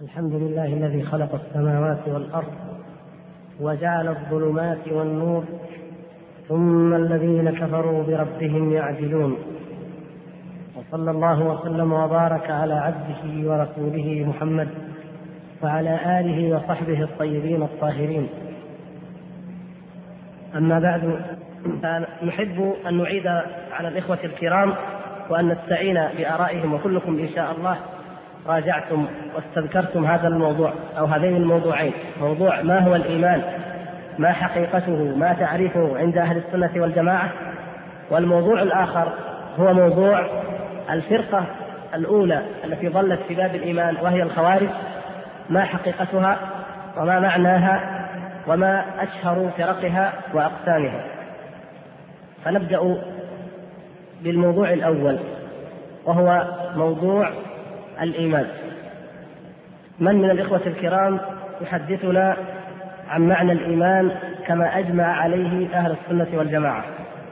الحمد لله الذي خلق السماوات والأرض وجعل الظلمات والنور ثم الذين كفروا بربهم يعدلون. وصلى الله وسلم وبارك على عبده ورسوله محمد وعلى آله وصحبه الطيبين الطاهرين. أما بعد، نحب أن نعيد على الإخوة الكرام وأن نستعين بآرائهم، وكلكم إن شاء الله راجعتم واستذكرتم هذا الموضوع أو هذين الموضوعين: موضوع ما هو الإيمان، ما حقيقته، ما تعريفه عند أهل السنة والجماعة. والموضوع الآخر هو موضوع الفرقة الأولى التي ظلت في باب الإيمان وهي الخوارج، ما حقيقتها وما معناها وما أشهر فرقها وأقسامها. فنبدأ بالموضوع الأول وهو موضوع الإيمان. من الإخوة الكرام يحدثنا عن معنى الإيمان كما أجمع عليه أهل السنة والجماعة؟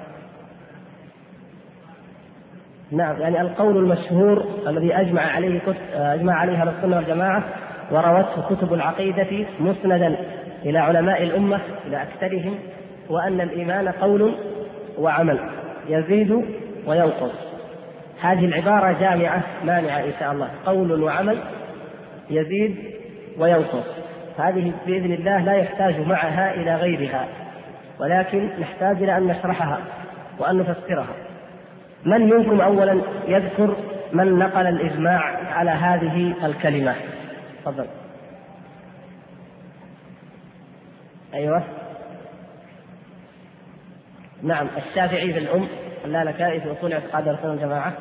نعم، يعني القول المشهور الذي أجمع عليه أهل السنة والجماعة وروته كتب العقيدة مسندا إلى علماء الأمة إلى أكثرهم، وأن الإيمان قول وعمل يزيد وينقص. هذه العبارة جامعة مانعة إن شاء الله: قول وعمل يزيد وينقص. هذه بإذن الله لا يحتاج معها إلى غيرها، ولكن نحتاج إلى أن نشرحها وأن نفسرها. من منكم أولا يذكر من نقل الإجماع على هذه الكلمة؟ تفضل. أيوة، نعم، الشافعي في الأم، اللالكائي في أصول اعتقاد أهل السنة والجماعة،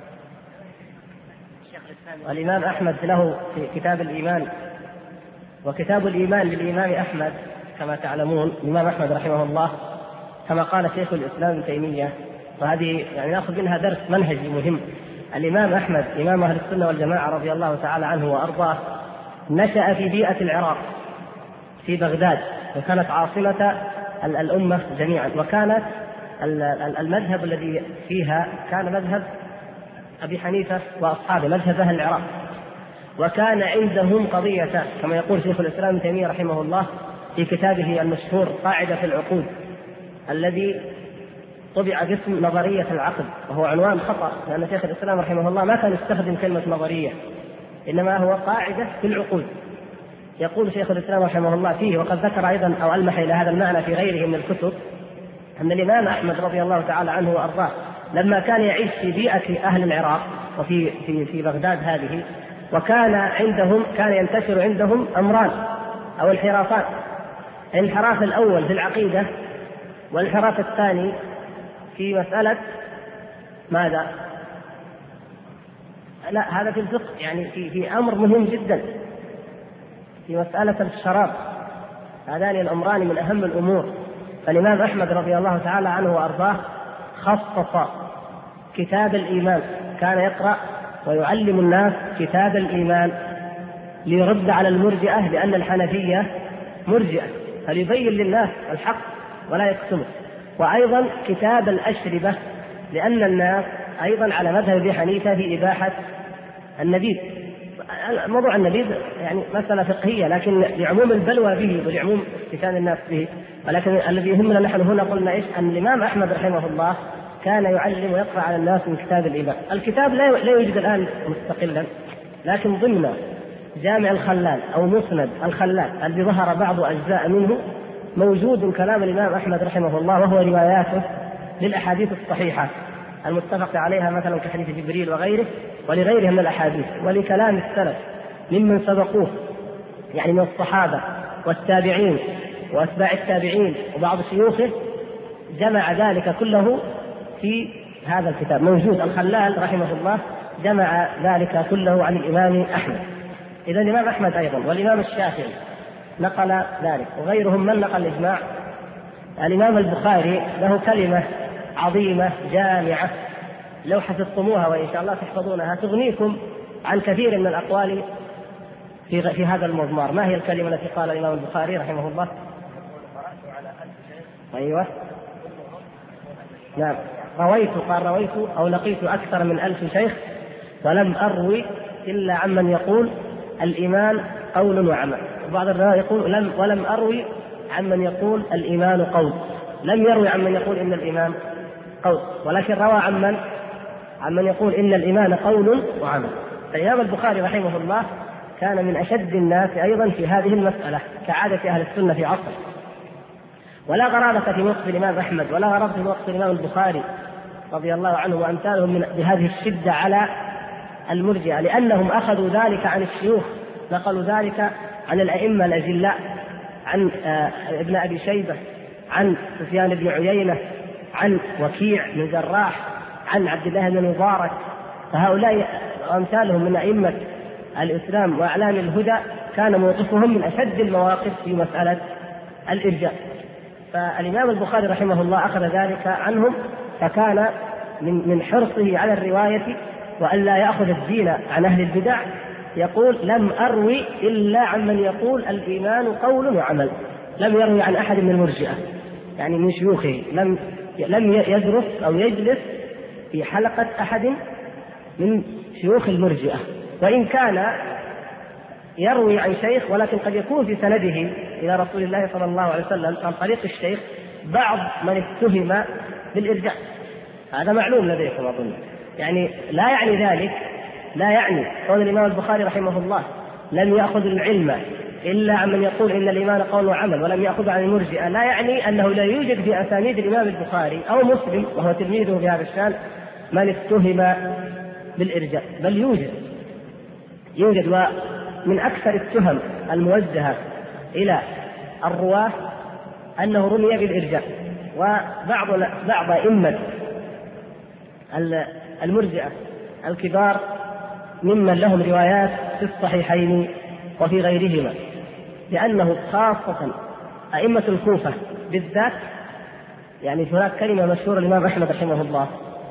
والإمام أحمد له في كتاب الإيمان. وكتاب الإيمان للإمام أحمد كما تعلمون، الإمام أحمد رحمه الله كما قال شيخ الإسلام ابن تيمية، وهذه يعني نأخذ منها درس منهجي مهم. الإمام أحمد إمام أهل السنة والجماعة رضي الله تعالى عنه وأرضاه نشأ في بيئة العراق في بغداد، وكانت عاصمة الأمة جميعا، وكانت المذهب الذي فيها كان مذهب أبي حنيفة وأصحابه، مذهب أهل العراق. وكان عندهم قضية كما يقول شيخ الإسلام ابن تيمية رحمه الله في كتابه المشهور قاعدة في العقود، الذي طبع باسم نظرية العقد، وهو عنوان خطأ، لأن شيخ الإسلام رحمه الله ما كان يستخدم كلمة نظرية، إنما هو قاعدة في العقود. يقول شيخ الإسلام رحمه الله فيه، وقد ذكر أيضا أو ألمح إلى هذا المعنى في غيره من الكتب، أن الإمام أحمد رضي الله تعالى عنه وأرضاه لما كان يعيش في بيئة أهل العراق وفي في بغداد هذه، وكان عندهم كان ينتشر عندهم أمران أو انحرافان: الانحراف الأول في العقيدة، والانحراف الثاني في مسألة ماذا؟ لا، هذا في الفقه، يعني في أمر مهم جدا في مسألة الشراب. هذان الأمران من أهم الأمور. فالإمام أحمد رضي الله تعالى عنه وأرضاه خصص كتاب الإيمان، كان يقرأ ويعلم الناس كتاب الإيمان ليرد على المرجئة، لأن الحنفية مرجئة، فليبين للناس الحق ولا يكتمه. وأيضا كتاب الأشربة، لأن الناس أيضا على مذهب أبي حنيفة في إباحة النبيذ. موضوع النبيذ يعني مسألة فقهية، لكن لعموم البلوى به ولعموم استفادة الناس به. ولكن الذي يهمنا نحن هنا قلنا إيش؟ أن الإمام أحمد رحمه الله كان يعلم ويقرأ على الناس من كتاب الإيمان. الكتاب لا يوجد الآن مستقلا، لكن ضمن جامع الخلال أو مسند الخلال الذي ظهر بعض أجزاء منه موجود كلام الإمام أحمد رحمه الله، وهو رواياته للأحاديث الصحيحة المتفق عليها، مثلا كحديث جبريل وغيره ولغيرها من الأحاديث، ولكلام السلف ممن سبقوه، يعني من الصحابة والتابعين وأتباع التابعين وبعض شيوخه، جمع ذلك كله في هذا الكتاب موجود. الخلال رحمه الله جمع ذلك كله عن الإمام أحمد. إذا الإمام أحمد أيضا والإمام الشافعي نقل ذلك، وغيرهم من نقل الإجماع. الإمام البخاري له كلمة عظيمة جامعة لو حفظتموها وإن شاء الله تحفظونها تغنيكم عن كثير من الأقوال في هذا المضمار. ما هي الكلمة التي قال الإمام البخاري رحمه الله؟ أيوة، نعم، رويت أو لقيت أكثر من 1000 شيخ ولم أروي إلا عمن يقول الإيمان قول وعمل. وبعض الروايات يقول ولم أروي عمن يقول الإيمان قول، لم يروي عمن يقول إن الإيمان قول، ولكن روى عمن يقول إن الإيمان قول وعمل. الإمام البخاري رحمه الله كان من أشد الناس أيضا في هذه المسألة كعادة أهل السنة في عصره، ولا غرابة في موقف الإمام أحمد ولا غرابة في موقف الإمام البخاري رضي الله عنه وأمثالهم بهذه الشدة على المرجئة، لأنهم أخذوا ذلك عن الشيوخ، نقلوا ذلك عن الأئمة الأجلاء، عن ابن أبي شيبة، عن سفيان بن عيينة، عن وكيع بن جراح، عن عبد الله بن مبارك. فهؤلاء وأمثالهم من أئمة الإسلام وأعلام الهدى كان موقفهم من أشد المواقف في مسألة الإرجاء. فالإمام البخاري رحمه الله أخذ ذلك عنهم، فكان من حرصه على الرواية وأن لا يأخذ الدين عن أهل البدع يقول لم أروي إلا عمن يقول الإيمان قول وعمل، لم يروي عن أحد من المرجئة يعني من شيوخه، لم يدرس أو يجلس في حلقة أحد من شيوخ المرجئة، وإن كان يروي عن شيخ ولكن قد يكون في سنده إلى رسول الله صلى الله عليه وسلم عن طريق الشيخ بعض من اتهم بالإرجاء. هذا معلوم لديكم أظن، يعني لا يعني قول الإمام البخاري رحمه الله لم يأخذ العلم إلا عمن يقول إن الإيمان قول وعمل ولم يأخذ عن المرجئة، لا يعني أنه لا يوجد في أسانيد الإمام البخاري أو مسلم وهو تلميذه في هذا الشأن من اتهم بالإرجاء، بل يوجد ومن أكثر التهم الموجهة إلى الرواة أنه رمي بالإرجاء. وبعض أئمة المرجئة الكبار ممن لهم روايات في الصحيحين وفي غيرهما، لأنه خاصة أئمة الكوفة بالذات، يعني هناك كلمة مشهورة الإمام أحمد رحمه الله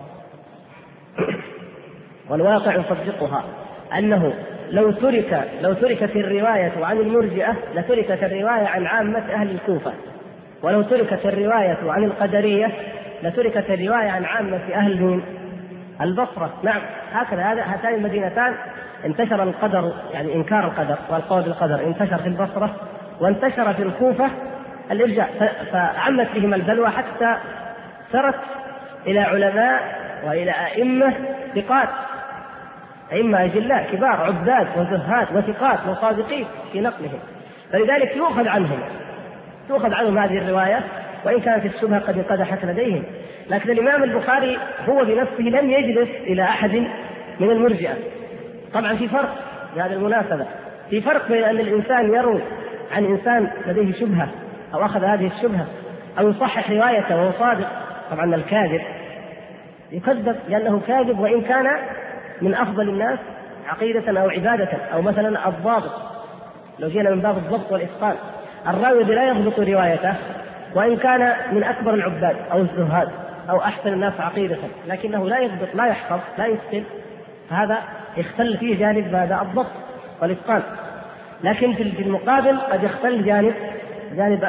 والواقع يصدقها، أنه لو تركت الرواية عن المرجئة لتركت الرواية عن عامة أهل الكوفة، ولو تركت الرواية عن القدرية لتركت الرواية عن عامة أهل البصرة. نعم، هكذا هاتان المدينتان انتشر القدر، يعني إنكار القدر والقول بالقدر انتشر في البصرة، وانتشر في الكوفة الإرجاء، فعمت بهم البلوى حتى سرت إلى علماء وإلى أئمة ثقات، أئمة أجلاء كبار عباد وزهاد وثقات وصادقين في نقلهم، فلذلك يؤخذ عنهم هذه الرواية وإن كانت الشبهة قد انقدحت لديهم. لكن الإمام البخاري هو بنفسه لم يجلس إلى أحد من المرجئة. طبعا في فرق بهذه المناسبة، في فرق بين أن الإنسان يروي عن إنسان لديه شبهة أو أخذ هذه الشبهة أو يصحح روايته وهو صادق. طبعا الكاذب يكذب لأنه كاذب وإن كان من أفضل الناس عقيدة أو عبادة، أو مثلا الضابط لو جينا من باب الضبط والإتقان، الراوي لا يضبط روايته وإن كان من أكبر العباد أو الزهاد أو أحسن الناس عقيدة، لكنه لا يضبط لا يحفظ لا يتقن، فهذا يختل فيه جانب هذا الضبط والإتقان. لكن في المقابل قد يختل جانب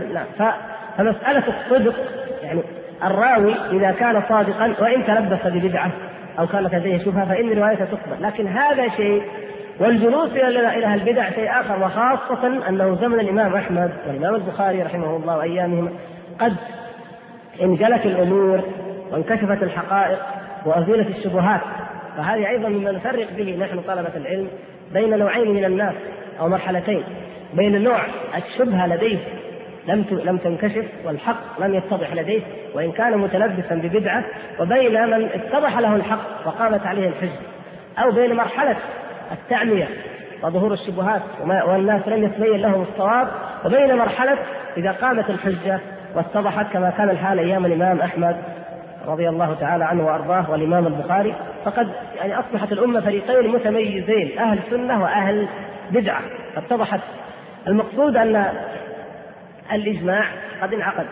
فمسألة الصدق، يعني الراوي إذا كان صادقا وإن تلبس ببدعة أو كانت لديه شبهة فإن روايته تقبل، لكن هذا شيء والجلوس إلى البدع شيء آخر. وخاصة أنه زمن الإمام أحمد والإمام البخاري رحمه الله وأيامهم قد انجلت الأمور وانكشفت الحقائق وأزيلت الشبهات، فهذه أيضا مما نفرق به نحن طلبة العلم بين نوعين من الناس أو مرحلتين، بين نوع الشبهة لديه لم تنكشف والحق لم يتضح لديه وإن كان متلبسا ببدعة، وبين من اتضح له الحق وقامت عليه الحجة، أو بين مرحلة التعمية وظهور الشبهات والناس لم يتبين لهم الصواب، وبين مرحلة إذا قامت الحجة واتضحت كما كان الحال أيام الإمام أحمد رضي الله تعالى عنه وأرضاه والإمام البخاري. فقد يعني أصبحت الأمة فريقين متميزين، أهل سنة وأهل بدعة، اتضحت. المقصود أن الإجماع قد انعقد،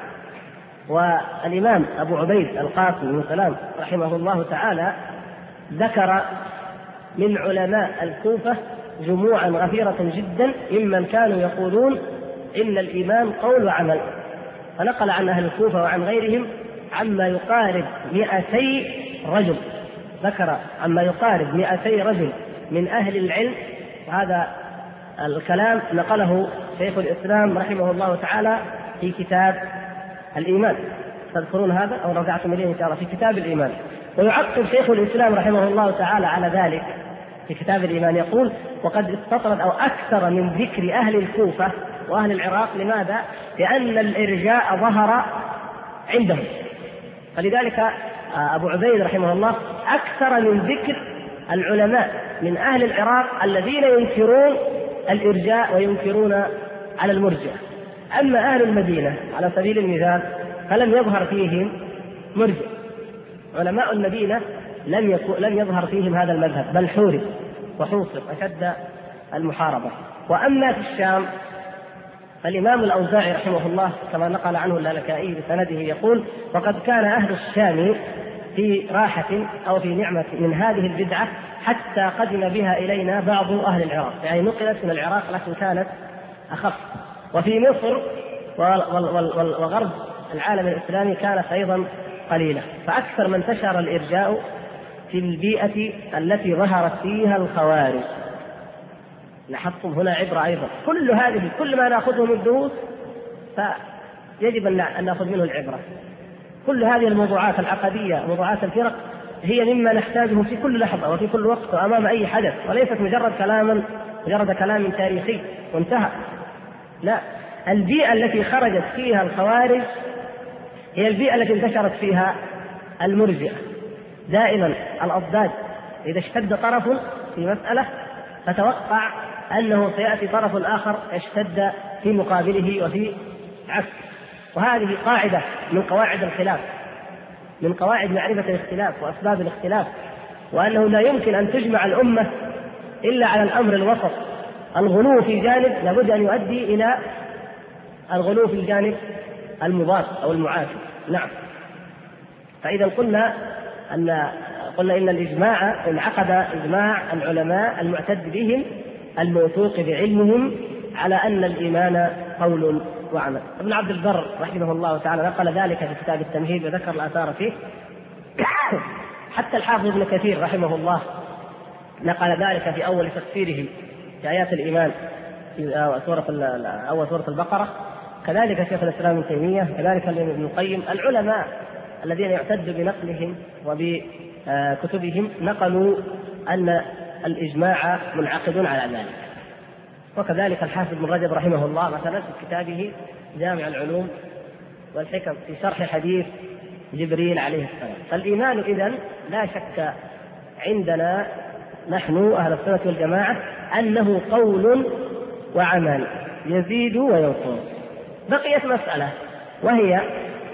والإمام أبو عبيد القاسم بن سلام رحمه الله تعالى ذكر من علماء الكوفة جموعا غفيرة جدا ممن كانوا يقولون إن الإيمان قول وعمل، فنقل عن أهل الكوفة وعن غيرهم عما يقارب 200 رجل، ذكر عما يقارب 200 رجل من أهل العلم هذا الكلام نقله شيخ الإسلام رحمه الله تعالى في كتاب الإيمان، تذكرون هذا أو رجعتم إليه إن شاء الله في كتاب الإيمان. ويعقب شيخ الإسلام رحمه الله تعالى على ذلك في كتاب الإيمان يقول: وقد استطرد أو أكثر من ذكر أهل الكوفة وأهل العراق. لماذا؟ لأن الإرجاء ظهر عندهم، فلذلك أبو عبيد رحمه الله أكثر من ذكر العلماء من أهل العراق الذين ينكرون الإرجاء وينكرون على المرجئة. أما أهل المدينة على سبيل المثال فلم يظهر فيهم مرجئ، علماء المدينة لم يظهر فيهم هذا المذهب، بل حورب وحوصر أشد المحاربة. وأما في الشام فالإمام الأوزاعي رحمه الله كما نقل عنه اللالكائي بسنده يقول: وقد كان أهل الشام في راحة أو في نعمة من هذه البدعة حتى قدم بها إلينا بعض أهل العراق، يعني نقلت من العراق لكن كانت أخف. وفي مصر وغرب العالم الإسلامي كانت أيضا قليلة. فأكثر من انتشر الإرجاء في البيئة التي ظهرت فيها الخوارج. لاحظتم هنا عبرة أيضا، كل ما نأخذه من الدروس فيجب أن نأخذ منه العبرة. كل هذه الموضوعات العقدية، موضوعات الفرق، هي مما نحتاجه في كل لحظة وفي كل وقت وأمام أي حدث، وليست مجرد كلام تاريخي وانتهى. لا، البيئة التي خرجت فيها الخوارج هي البيئة التي انتشرت فيها المرجئة. دائما الأضداد إذا اشتد طرف في مسألة فتوقع أنه سيأتي طرف آخر يشتد في مقابله وفي عكس. وهذه قاعدة من قواعد الخلاف، من قواعد معرفة الاختلاف وأسباب الاختلاف، وأنه لا يمكن أن تجمع الأمة إلا على الأمر الوسط. الغلو في جانب لابد أن يؤدي إلى الغلو في الجانب المضاد أو المعاكس. نعم. فإذا قلنا إن الإجماع انعقد إجماع العلماء المعتد بهم الموثوق بعلمهم على أن الإيمان قول وعمل. ابن عبد البر رحمه الله تعالى نقل ذلك في كتاب التمهيد وذكر الآثار فيه. حتى الحافظ ابن كثير رحمه الله نقل ذلك في أول تفسيره في آيات الإيمان في أول سورة البقرة. كذلك شيخ الإسلام ابن تيمية، كذلك ابن القيم. العلماء الذين يعتد بنقلهم وبكتبهم نقلوا أن الإجماع منعقد على ذلك. وكذلك الحافظ ابن رجب رحمه الله مثلا في كتابه جامع العلوم والحكم في شرح حديث جبريل عليه السلام. فالإيمان إذن لا شك عندنا نحن أهل السنة والجماعة أنه قول وعمل يزيد وينقص. بقيت مسألة وهي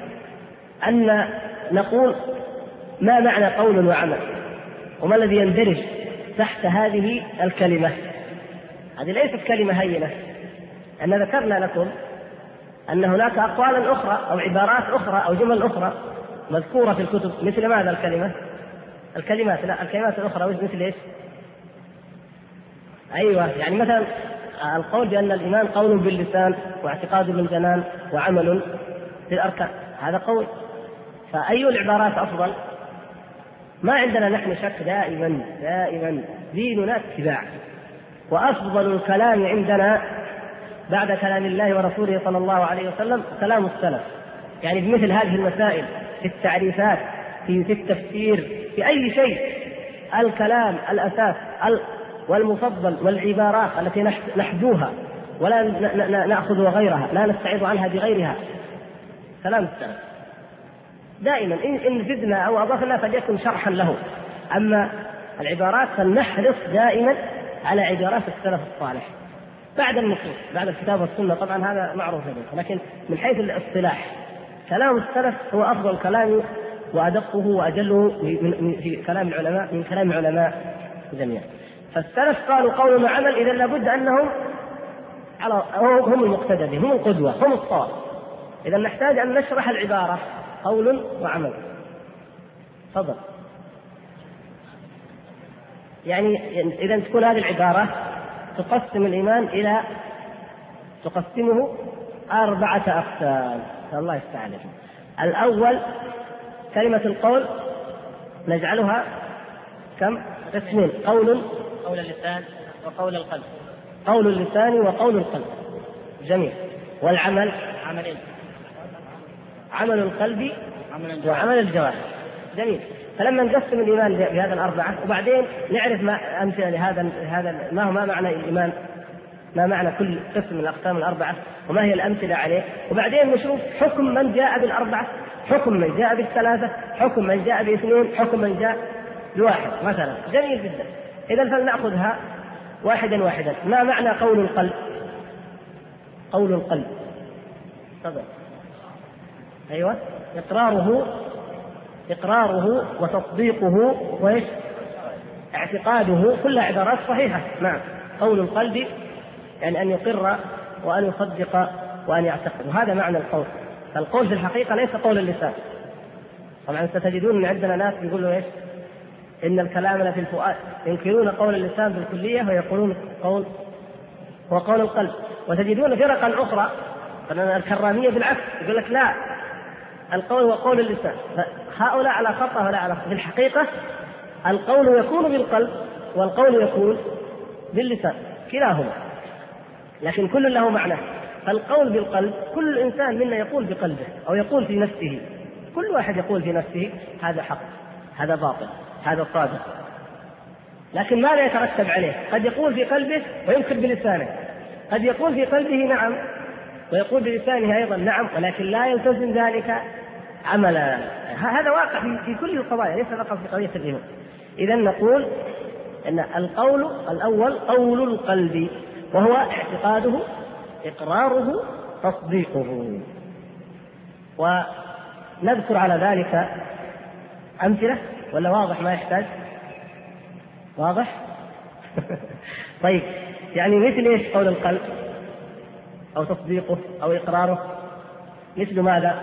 أن نقول ما معنى قول وعمل، وما الذي يندرج تحت هذه الكلمة. هذه ليست كلمة هينة. أن ذكرنا لكم أن هناك أقوال أخرى أو عبارات أخرى أو جمل أخرى مذكورة في الكتب مثل ماذا الكلمات الأخرى مثل إيش؟ أيوة، يعني مثلا القول بأن الإيمان قول باللسان واعتقاد بالجنان وعمل بالأركان، هذا قول. فأي العبارات أفضل؟ ما عندنا نحن شك، دائما ديننا اتباع، وأفضل الكلام عندنا بعد كلام الله ورسوله صلى الله عليه وسلم كلام السلف. يعني بمثل هذه المسائل في التعريفات في التفسير في أي شيء الكلام الأساس والمفضل والعبارات التي نحدوها ولا نأخذ غيرها، لا نستعيض عنها بغيرها، كلام السلف. دائما إن زدنا أو أضفنا فليكن شرحا له. أما العبارات فلنحرص دائما على عبارات السلف الصالح بعد النصوص، بعد الكتاب والسنة. طبعا هذا معروف له، لكن من حيث الاصطلاح كلام السلف هو أفضل كلام وأدقه وأجله في كلام العلماء من كلام العلماء جميعا. فالسلف قالوا قول وعمل، إذا لابد أنهم هم المقتدى بهم، هم القدوة، هم الصواب. إذا نحتاج أن نشرح العبارة قول وعمل. تفضل. يعني إذا تكون هذه العبارة تقسم الإيمان تقسمه 4 أقسام. الله يستعان. الأول كلمة القول نجعلها كم قسمين؟ قول اللسان وقول القلب. قول اللسان وقول القلب. جميل. والعمل عمل القلب وعمل الجوارح. جميل. فلما نقسم الإيمان بهذا الأربعة وبعدين نعرف ما أمثلة لهذا ما معنى الإيمان، ما معنى كل قسم من الأقسام الأربعة وما هي الأمثلة عليه، وبعدين نشوف حكم من جاء بالأربعة، حكم من جاء بالثلاثة، حكم من جاء باثنين، حكم من جاء بواحد مثلا. جميل جدا. إذا فلنأخذها واحدا واحدا. ما معنى قول القلب؟ قول القلب طبعا أيوة إقراره وتصديقه وإيش اعتقاده، كلها عبارات صحيحة. نعم. قول القلب يعني أن يقر وأن يصدق وأن يعتقد، وهذا معنى القول. القول في الحقيقة ليس قول اللسان. طبعا ستجدون أن عندنا ناس يقولوا إيش إن الكلام في الفؤاد، ينكرون قول اللسان بالكلية ويقولون قول هو قول القلب. وتجدون فرقا أخرى الكرامية بالعكس يقول لك لا، القول هو قول اللسان. هؤلاء على خطأ ولا على خطأ. في الحقيقة القول يكون بالقلب والقول يكون باللسان، كلاهما، لكن كل له معنى. فالقول بالقلب كل إنسان منا يقول بقلبه أو يقول في نفسه، كل واحد يقول في نفسه هذا حق، هذا باطل، هذا صادق، لكن ماذا يترتب عليه؟ قد يقول في قلبه وينكر بلسانه، قد يقول في قلبه نعم ويقول بلسانه أيضا نعم، ولكن لا يلتزم ذلك عملا. هذا واقع في كل القضايا، ليس فقط في قضية الإيمان. إذا نقول أن القول الأول قول القلب، وهو اعتقاده إقراره تصديقه. ونذكر على ذلك أمثلة ولا واضح ما يحتاج؟ واضح؟ طيب يعني مثل إيش قول القلب أو تصديقه أو إقراره؟ مثل ماذا؟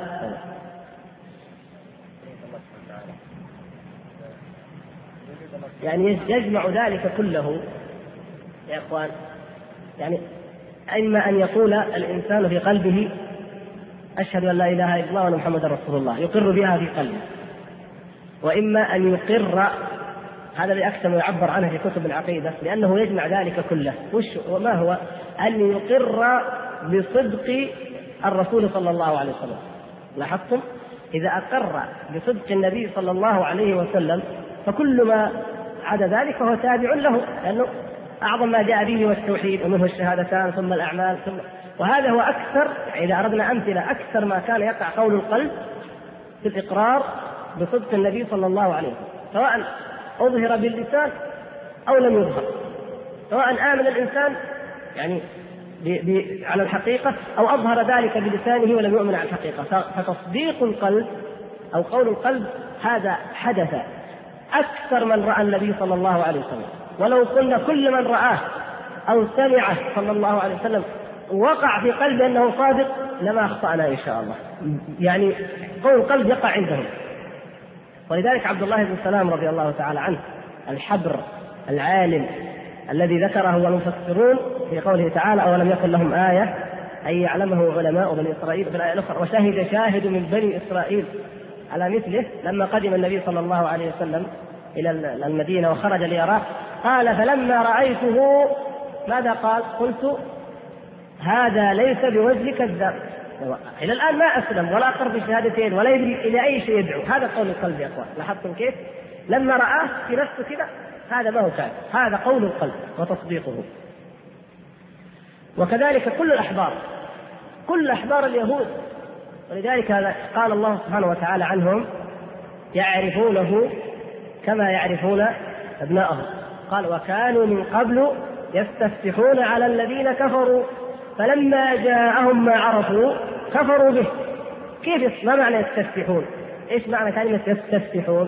يعني يجمع ذلك كله يا إخوان. يعني إما أن يقول الإنسان في قلبه أشهد أن لا إله إلا الله وأن محمدا رسول الله، يقر بها في قلبه، وإما أن يقر، هذا بأكثر ما يعبر عنه في كتب العقيدة، لأنه يجمع ذلك كله. وما هو؟ أن يقر بصدق الرسول صلى الله عليه وسلم. لاحظتم؟ إذا أقر بصدق النبي صلى الله عليه وسلم فكل ما عدا ذلك فهو تابع له، لأنه أعظم ما جاء به والتوحيد ومنه الشهادتان ثم الأعمال ثم، وهذا هو أكثر. إذا أردنا أمثلة، أكثر ما كان يقع قول القلب في الإقرار بصدق النبي صلى الله عليه وسلم، سواء أظهر باللسان أو لم يظهر، سواء آمن الإنسان يعني على الحقيقة أو أظهر ذلك بلسانه ولم يؤمن على الحقيقة. فتصديق القلب أو قول القلب هذا حدث أكثر من رأى النبي صلى الله عليه وسلم. ولو قلنا كل من رآه أو سمعه صلى الله عليه وسلم وقع في قلبه أنه صادق لما أخطأنا إن شاء الله. يعني قول القلب يقع عندهم. ولذلك عبد الله بن سلام رضي الله تعالى عنه الحبر العالم الذي ذكره المفسرون في قوله تعالى أولم يكن لهم آية أن يعلمه علماء بني إسرائيل في الآية الأخرى وشهد شاهد من بني إسرائيل على مثله، لما قدم النبي صلى الله عليه وسلم إلى المدينة وخرج ليراه قال فلما رأيته ماذا قال؟ قلت هذا ليس بوجه كذاب. إلى الآن ما أسلم ولا أقر بشهادتين ولا يدري إلى أي شيء يدعو. هذا قول القلب يا أخوان. لاحظتم كيف؟ لما رآه في نفسه كذا هذا ما هو كان، هذا قول القلب وتصديقه. وكذلك كل الأحبار، كل أحبار اليهود، ولذلك قال الله سبحانه وتعالى عنهم يعرفونه كما يعرفون أبناءهم. قال وكانوا من قبل يستفتحون على الذين كفروا فلما جاءهم ما عرفوا كفروا به. كيف؟ ما معنى يستفتحون؟ إيش معنى كلمة يستفتحون؟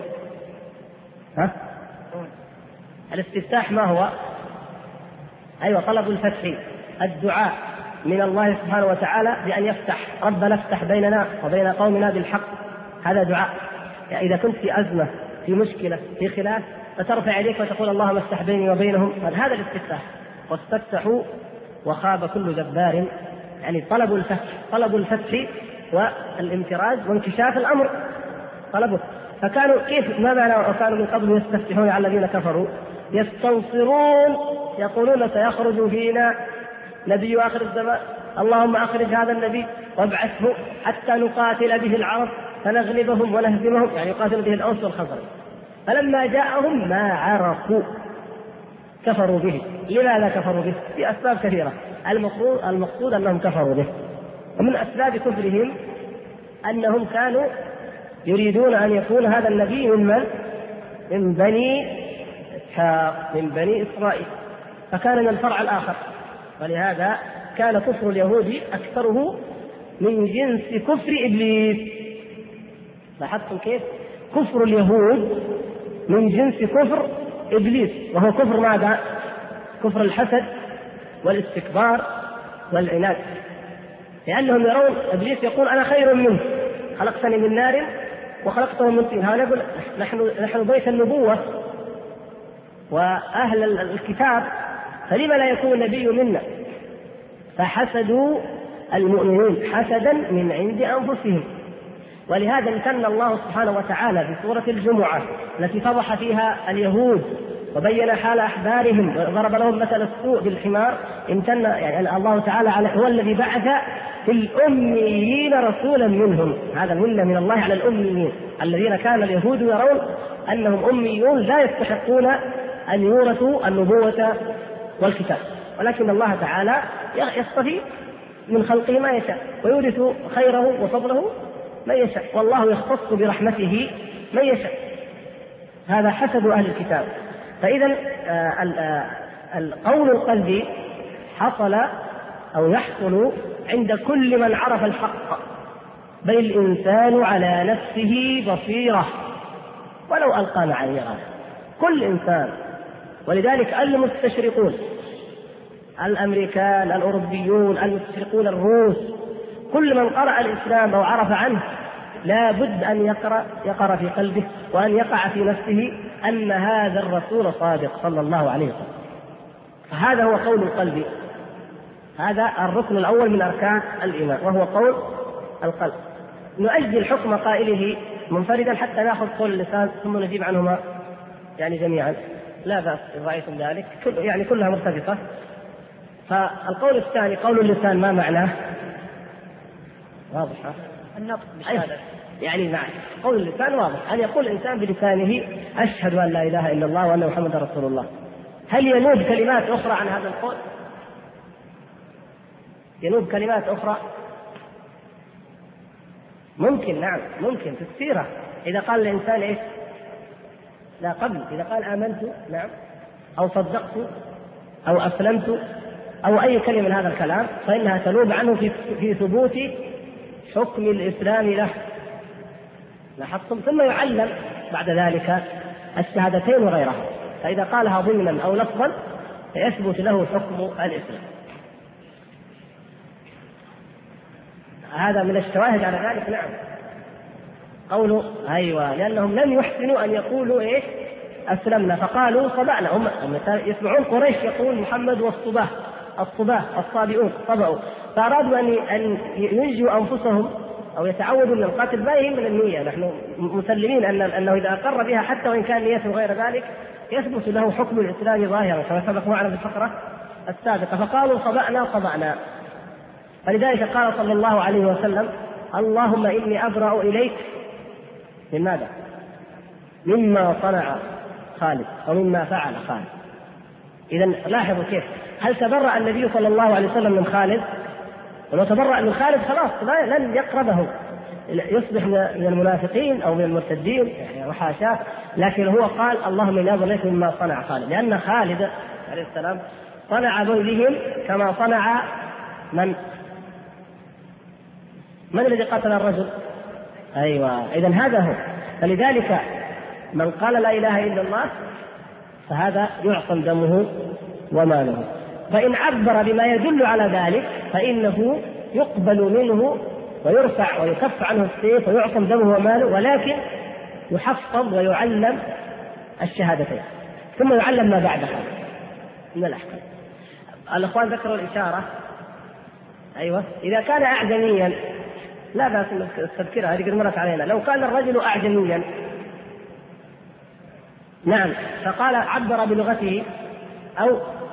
الاستفتاح ما هو؟ أيوة طلب الفتح، الدعاء من الله سبحانه وتعالى بأن يفتح، ربنا افتح بيننا وبين قومنا بالحق. هذا دعاء. يعني إذا كنت في أزمة في مشكلة في خلاف فترفع يديك وتقول اللهم افتح بيني وبينهم، هذا الاستفتاح. واستفتحوا وخاب كل جبار، يعني طلب الفتح والامتراج وانكشاف الأمر طلبه. فكانوا كيف؟ ما معنى وكانوا من قبل يستفتحون على الذين كفروا؟ يستنصرون يقولون سيخرج فينا نبي آخر الزمان، اللهم أخرج هذا النبي وابعثه حتى نقاتل به العرب فنغلبهم ونهزمهم، يعني يقاتل به الأوس والخزرج. فلما جاءهم ما عرفوا كفروا به. لماذا كفروا به؟ لأسباب كثيرة. المقصود أنهم كفروا به، ومن أسباب كفرهم أنهم كانوا يريدون أن يكون هذا النبي من بني إسحاق، من بني إسرائيل، فكان من الفرع الآخر. ولهذا كان كفر اليهود أكثره من جنس كفر إبليس. لاحظتم كيف؟ كفر اليهود من جنس كفر إبليس، وهو كفر ماذا؟ كفر الحسد والاستكبار والعناد، لأنهم يرون إبليس يقول أنا خير منه، خلقتني من نار وخلقته من طين. هذا يقول نحن بيت النبوة وأهل الكتاب، فلما لا يكون نبي منا؟ فحسدوا المؤمنين حسدا من عند أنفسهم. ولهذا امتن الله سبحانه وتعالى في سورة الجمعة التي فضح فيها اليهود وبين حال أحبارهم وضرب لهم مثل السوء بالحمار. امتن يعني الله تعالى على هو الذي بعث في الأميين رسولا منهم. هذا منة من الله على الأميين الذين كان اليهود يرون أنهم أميون لا يستحقون أن يورثوا النبوة والكتاب، ولكن الله تعالى يصطفي من خلقه ما يشاء ويورث خيره وفضله من يشاء، والله يختص برحمته من يشاء. هذا حسد أهل الكتاب. فإذا القول القلبي حصل أو يحصل عند كل من عرف الحق، بل الإنسان على نفسه بصيرة ولو ألقى معاذيره، كل إنسان. ولذلك المستشرقون الأمريكان الأوروبيون المستشرقون الروس، كل من قرأ الإسلام أو عرف عنه لا بد أن يقرأ في قلبه وأن يقع في نفسه أن هذا الرسول صادق صلى الله عليه وسلم. فهذا هو قول القلب، هذا الركن الأول من أركان الإيمان، وهو قول القلب. نؤجل حكم قائله منفردا حتى نأخذ قول اللسان ثم نجيب عنهما يعني جميعا، لا بأس رأيتم ذلك، يعني كلها مرتبطة. فالقول الثاني قول اللسان ما معناه؟ واضح النطق بشهادة، يعني معنى قول اللسان واضح، أن يقول الإنسان بلسانه أشهد أن لا إله إلا الله وأن محمدا رسول الله. هل ينوب كلمات أخرى عن هذا القول؟ ينوب كلمات أخرى؟ ممكن، نعم ممكن في السيرة إذا قال الإنسان إيش؟ لا قبل، إذا قال آمنت نعم أو صدقت أو أسلمت أو أي كلمة من هذا الكلام فإنها تنوب عنه في ثبوت حكم الإسلام له. لاحظتم؟ ثم يعلم بعد ذلك الشهادتين وغيرها، فإذا قالها ضمنا أو لفظا فيثبت له حكم الإسلام. هذا من الشواهد على ذلك. نعم قولوا أيوة، لأنهم لم يحسنوا أن يقولوا إيه أسلمنا فقالوا صبأنا. هم يسمعون قريش يقول محمد والصباه، الصباه الصابئون صبأوا، فأرادوا أن ينجوا أنفسهم أو يتعودوا من القتل. ما يهم من النية، نحن مسلمين أنه إذا أقر بها حتى وإن كان نيته غير ذلك يثبت له حكم الإسلام ظاهرا كما سبق معنا في الفقرة السابقة. فقالوا صبأنا. فلذلك قال صلى الله عليه وسلم اللهم إني أبرأ إليك من ماذا؟ مما صنع خالد ومما فعل خالد. إذا لاحظوا كيف هل تبرأ النبي صلى الله عليه وسلم من خالد؟ ولو تبرأ من خالد خلاص لن يقربه، يصبح من المنافقين أو من المرتدين يعني وحاشاه. لكن هو قال اللهم إني أبرأ إليك مما صنع خالد، لأن خالد عليه السلام صنع بهم كما صنع من الذي قتل الرجل؟ أيوة، إذن هذا هو. فلذلك من قال لا إله إلا الله فهذا يعصم دمه وماله، فإن عبر بما يدل على ذلك فإنه يقبل منه ويرفع ويكف عنه السيف ويعصم دمه وماله، ولكن يحفظ ويعلم الشهادتين ثم يعلم ما بعدها من الأحكام. الأخوان ذكروا الإشارة. أيوة، إذا كان أعجميا لا بأس تذكرها، هذه قد مرت علينا. لو كان الرجل أعجميا نعم فقال عبر بلغته أو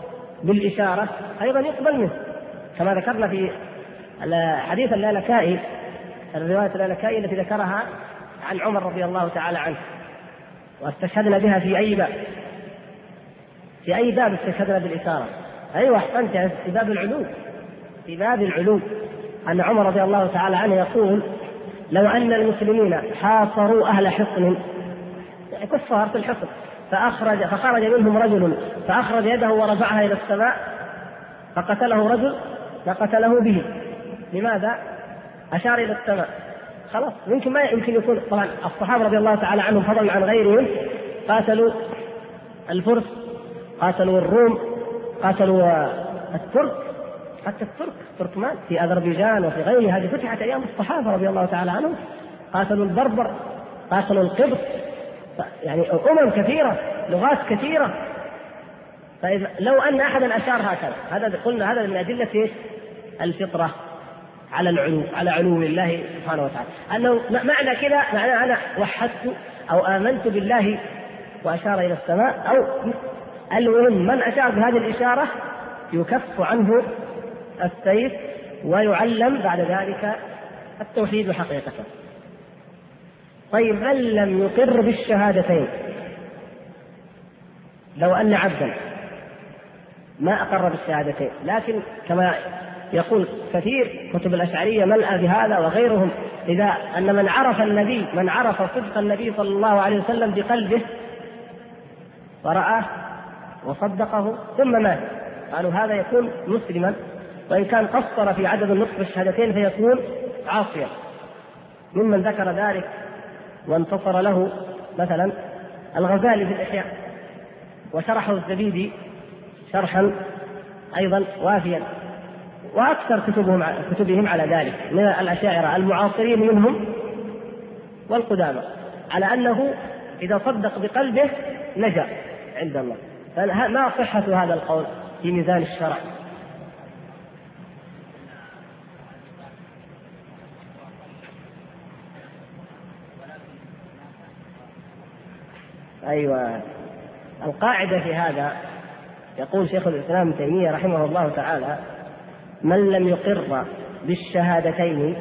بالإشارة أيضا يقبل منه، كما ذكرنا في حديث اللالكائي، الرواية اللالكائي التي ذكرها عن عمر رضي الله تعالى عنه، واستشهدنا بها في أي باب؟ في أي باب استشهدنا بالإشارة؟ أيوة أحسنت، في باب العلو. في باب العلو أن عمر رضي الله تعالى عنه يقول: لو أن المسلمين حاصروا أهل حصن، كفار في الحصن، فخرج منهم رجل فأخرج يده ورفعها إلى السماء فقتله رجل لقتله به. لماذا؟ أشار إلى السماء. خلاص، ما يمكن يكون. طبعا الصحابة رضي الله تعالى عنهم فضلا عن غيرهم قاتلوا الفرس، قاتلوا الروم، قاتلوا الترك، حتى التركمان في أذربيجان وفي غيرها هذه فتحت أيام الصحابة رضي الله تعالى عنهم، قاتلوا البربر، قاتلوا القبط، يعني كثيرة، لغات كثيرة. فإذا لو أن أحدا أشار هكذا، هذا قلنا هذا من أدلة الفطرة على العلو، على علو الله سبحانه وتعالى، أنه معنى كذا معنى أنا وحدت أو آمنت بالله وأشار إلى السماء، أو المهم من أشار بهذه الإشارة يكف عنه السيف ويعلم بعد ذلك التوحيد حقيقة. طيب، من لم يقر بالشهادتين؟ لو أن عبدا ما أقر بالشهادتين، لكن كما يقول كثير كتب الأشعرية ملأ بهذا وغيرهم، إذا أن من عرف صدق النبي صلى الله عليه وسلم بقلبه ورآه وصدقه ثم مات، قالوا هذا يكون مسلما، وإن كان قصر في عدد النطق بالشهادتين فيكون عاصيا. ممن ذكر ذلك وانتصر له مثلا الغزالي في الإحياء، وشرحه الزبيدي شرحا أيضا وافيا، وأكثر كتبهم على ذلك من الأشاعرة المعاصرين منهم والقدامى، على أنه إذا صدق بقلبه نجا عند الله. فما صحة هذا القول في ميزان الشرع؟ أيوة، القاعدة في هذا يقول شيخ الإسلام ابن تيمية رحمه الله تعالى: من لم يقر بالشهادتين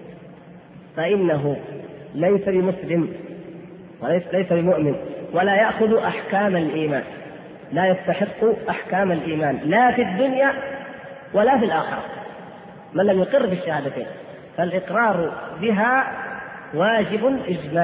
فإنه ليس بمسلم وليس بمؤمن، ولا يأخذ أحكام الإيمان، لا يستحق أحكام الإيمان لا في الدنيا ولا في الآخرة. من لم يقر بالشهادتين، فالإقرار بها واجب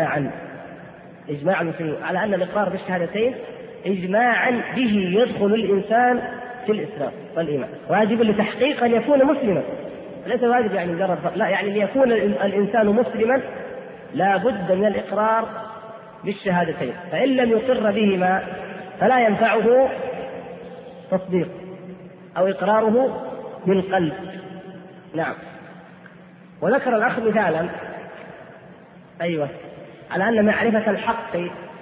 إجماع المسلمين على أن الإقرار بالشهادتين إجماعا به يدخل الإنسان في الإسلام والإيمان، واجب لتحقيق أن يكون مسلما، ليس واجب يعني مجرد، لا، يعني ليكون الإنسان مسلما لا بد من الإقرار بالشهادتين، فإن لم يقر بهما فلا ينفعه تصديق أو إقراره بالقلب. نعم. وذكر الأخ مثالا أيوة على أن معرفة الحق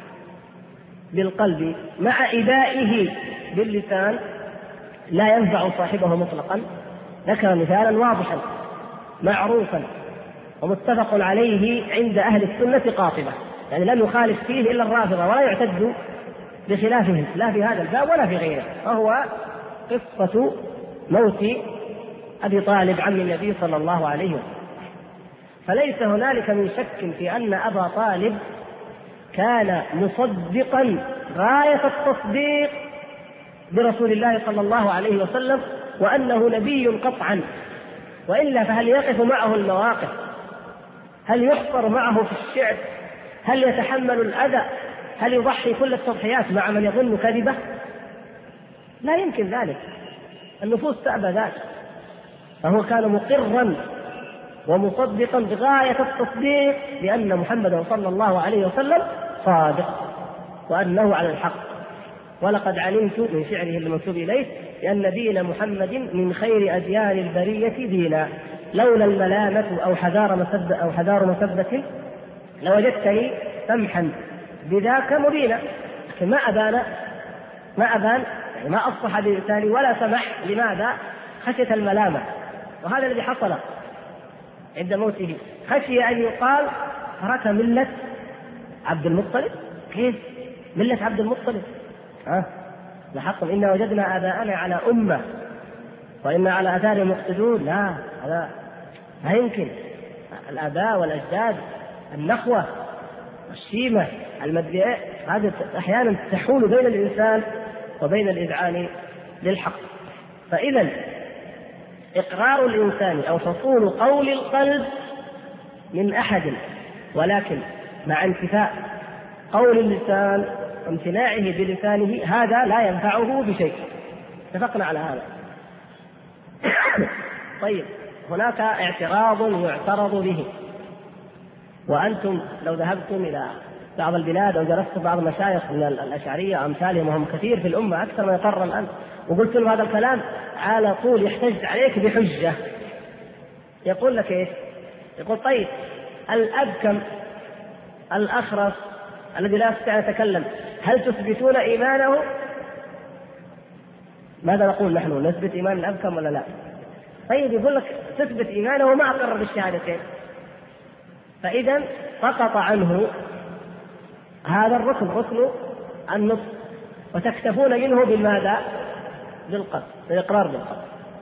بالقلب مع إبائه باللسان لا ينفع صاحبه مطلقا. ذكر مثالا واضحا معروفا ومتفق عليه عند أهل السنة قاطبة، يعني لم يخالف فيه إلا الرافضة، ولا يعتد بخلافهم لا في هذا الباب ولا في غيره، وهو قصة موت أبي طالب عم النبي صلى الله عليه وسلم. فليس هنالك من شك في أن أبا طالب كان مصدقا غاية التصديق برسول الله صلى الله عليه وسلم، وأنه نبي قطعا، وإلا فهل يقف معه المواقف؟ هل يحصر معه في الشعب؟ هل يتحمل الأذى؟ هل يضحي كل التضحيات مع من يظن كذبه؟ لا يمكن ذلك، النفوس تأبى ذلك. فهو كان مقرا ومصدقا بغاية التصديق بأن محمدا صلى الله عليه وسلم صادق وأنه على الحق. ولقد علمت من شعره المنسوب إليه بأن دين محمد من خير أديان البرية دينا، لولا الملامة أو حذار مسبة لوجدتني سمحا بذاك مبينا. لكن ما أبان يعني ما أصبح بلساني ولا سمح. لماذا؟ خشية الملامة، وهذا الذي حصل عند موته. خشي أن يقال ترك ملة عبد المطلب. كيف ملة عبد المطلب؟ لاحظتم إنا وجدنا آباءنا على أمة وإنا على آثارهم مقتدون. لا، هذا لا يمكن. الآباء والأجداد، النخوة، الشيمة، المدري، هذه أحيانا تحول بين الإنسان وبين الإذعان للحق. فإذا إقرار الإنسان أو حصول قول القلب من أحد، ولكن مع انتفاء قول اللسان وامتناعه بلسانه، هذا لا ينفعه بشيء. اتفقنا على هذا. طيب، هناك اعتراض يعترض به، وأنتم لو ذهبتم إلى بعض البلاد أو جلست بعض المشايخ من الأشعرية وأمثالهم وهم كثير في الأمة أكثر ما يقرر الآن، وقلت لهم هذا الكلام على طول يحتج عليك بحجة. يقول لك إيه؟ يقول طيب الأبكم الأخرس الذي لا يستطيع أن يتكلم هل تثبتون إيمانه؟ ماذا نقول نحن؟ نثبت إيمان الأبكم ولا لا؟ طيب يقول لك تثبت إيمانه وما أقر بالشهادتين، فإذا سقط عنه هذا الركن، ركن النطق، وتكتفون منه بالماذا؟ بالقلب، بالإقرار بالقلب.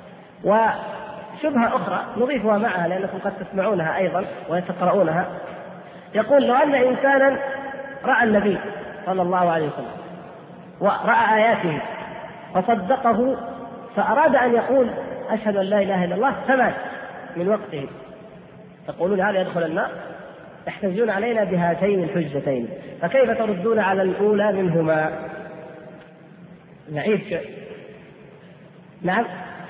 وشبهة أخرى نضيفها معها لأنكم قد تسمعونها أيضا وتقرؤونها. يقول لو أن إنسانا رأى النبي صلى الله عليه وسلم ورأى آياته فصدقه فأراد أن يقول أشهد أن لا إله إلا الله فمات من وقته، تقولون هذا يدخل النار؟ يحتجون علينا بهاتين الحجتين، فكيف تردون على الأولى منهما؟ نعيد. نعم،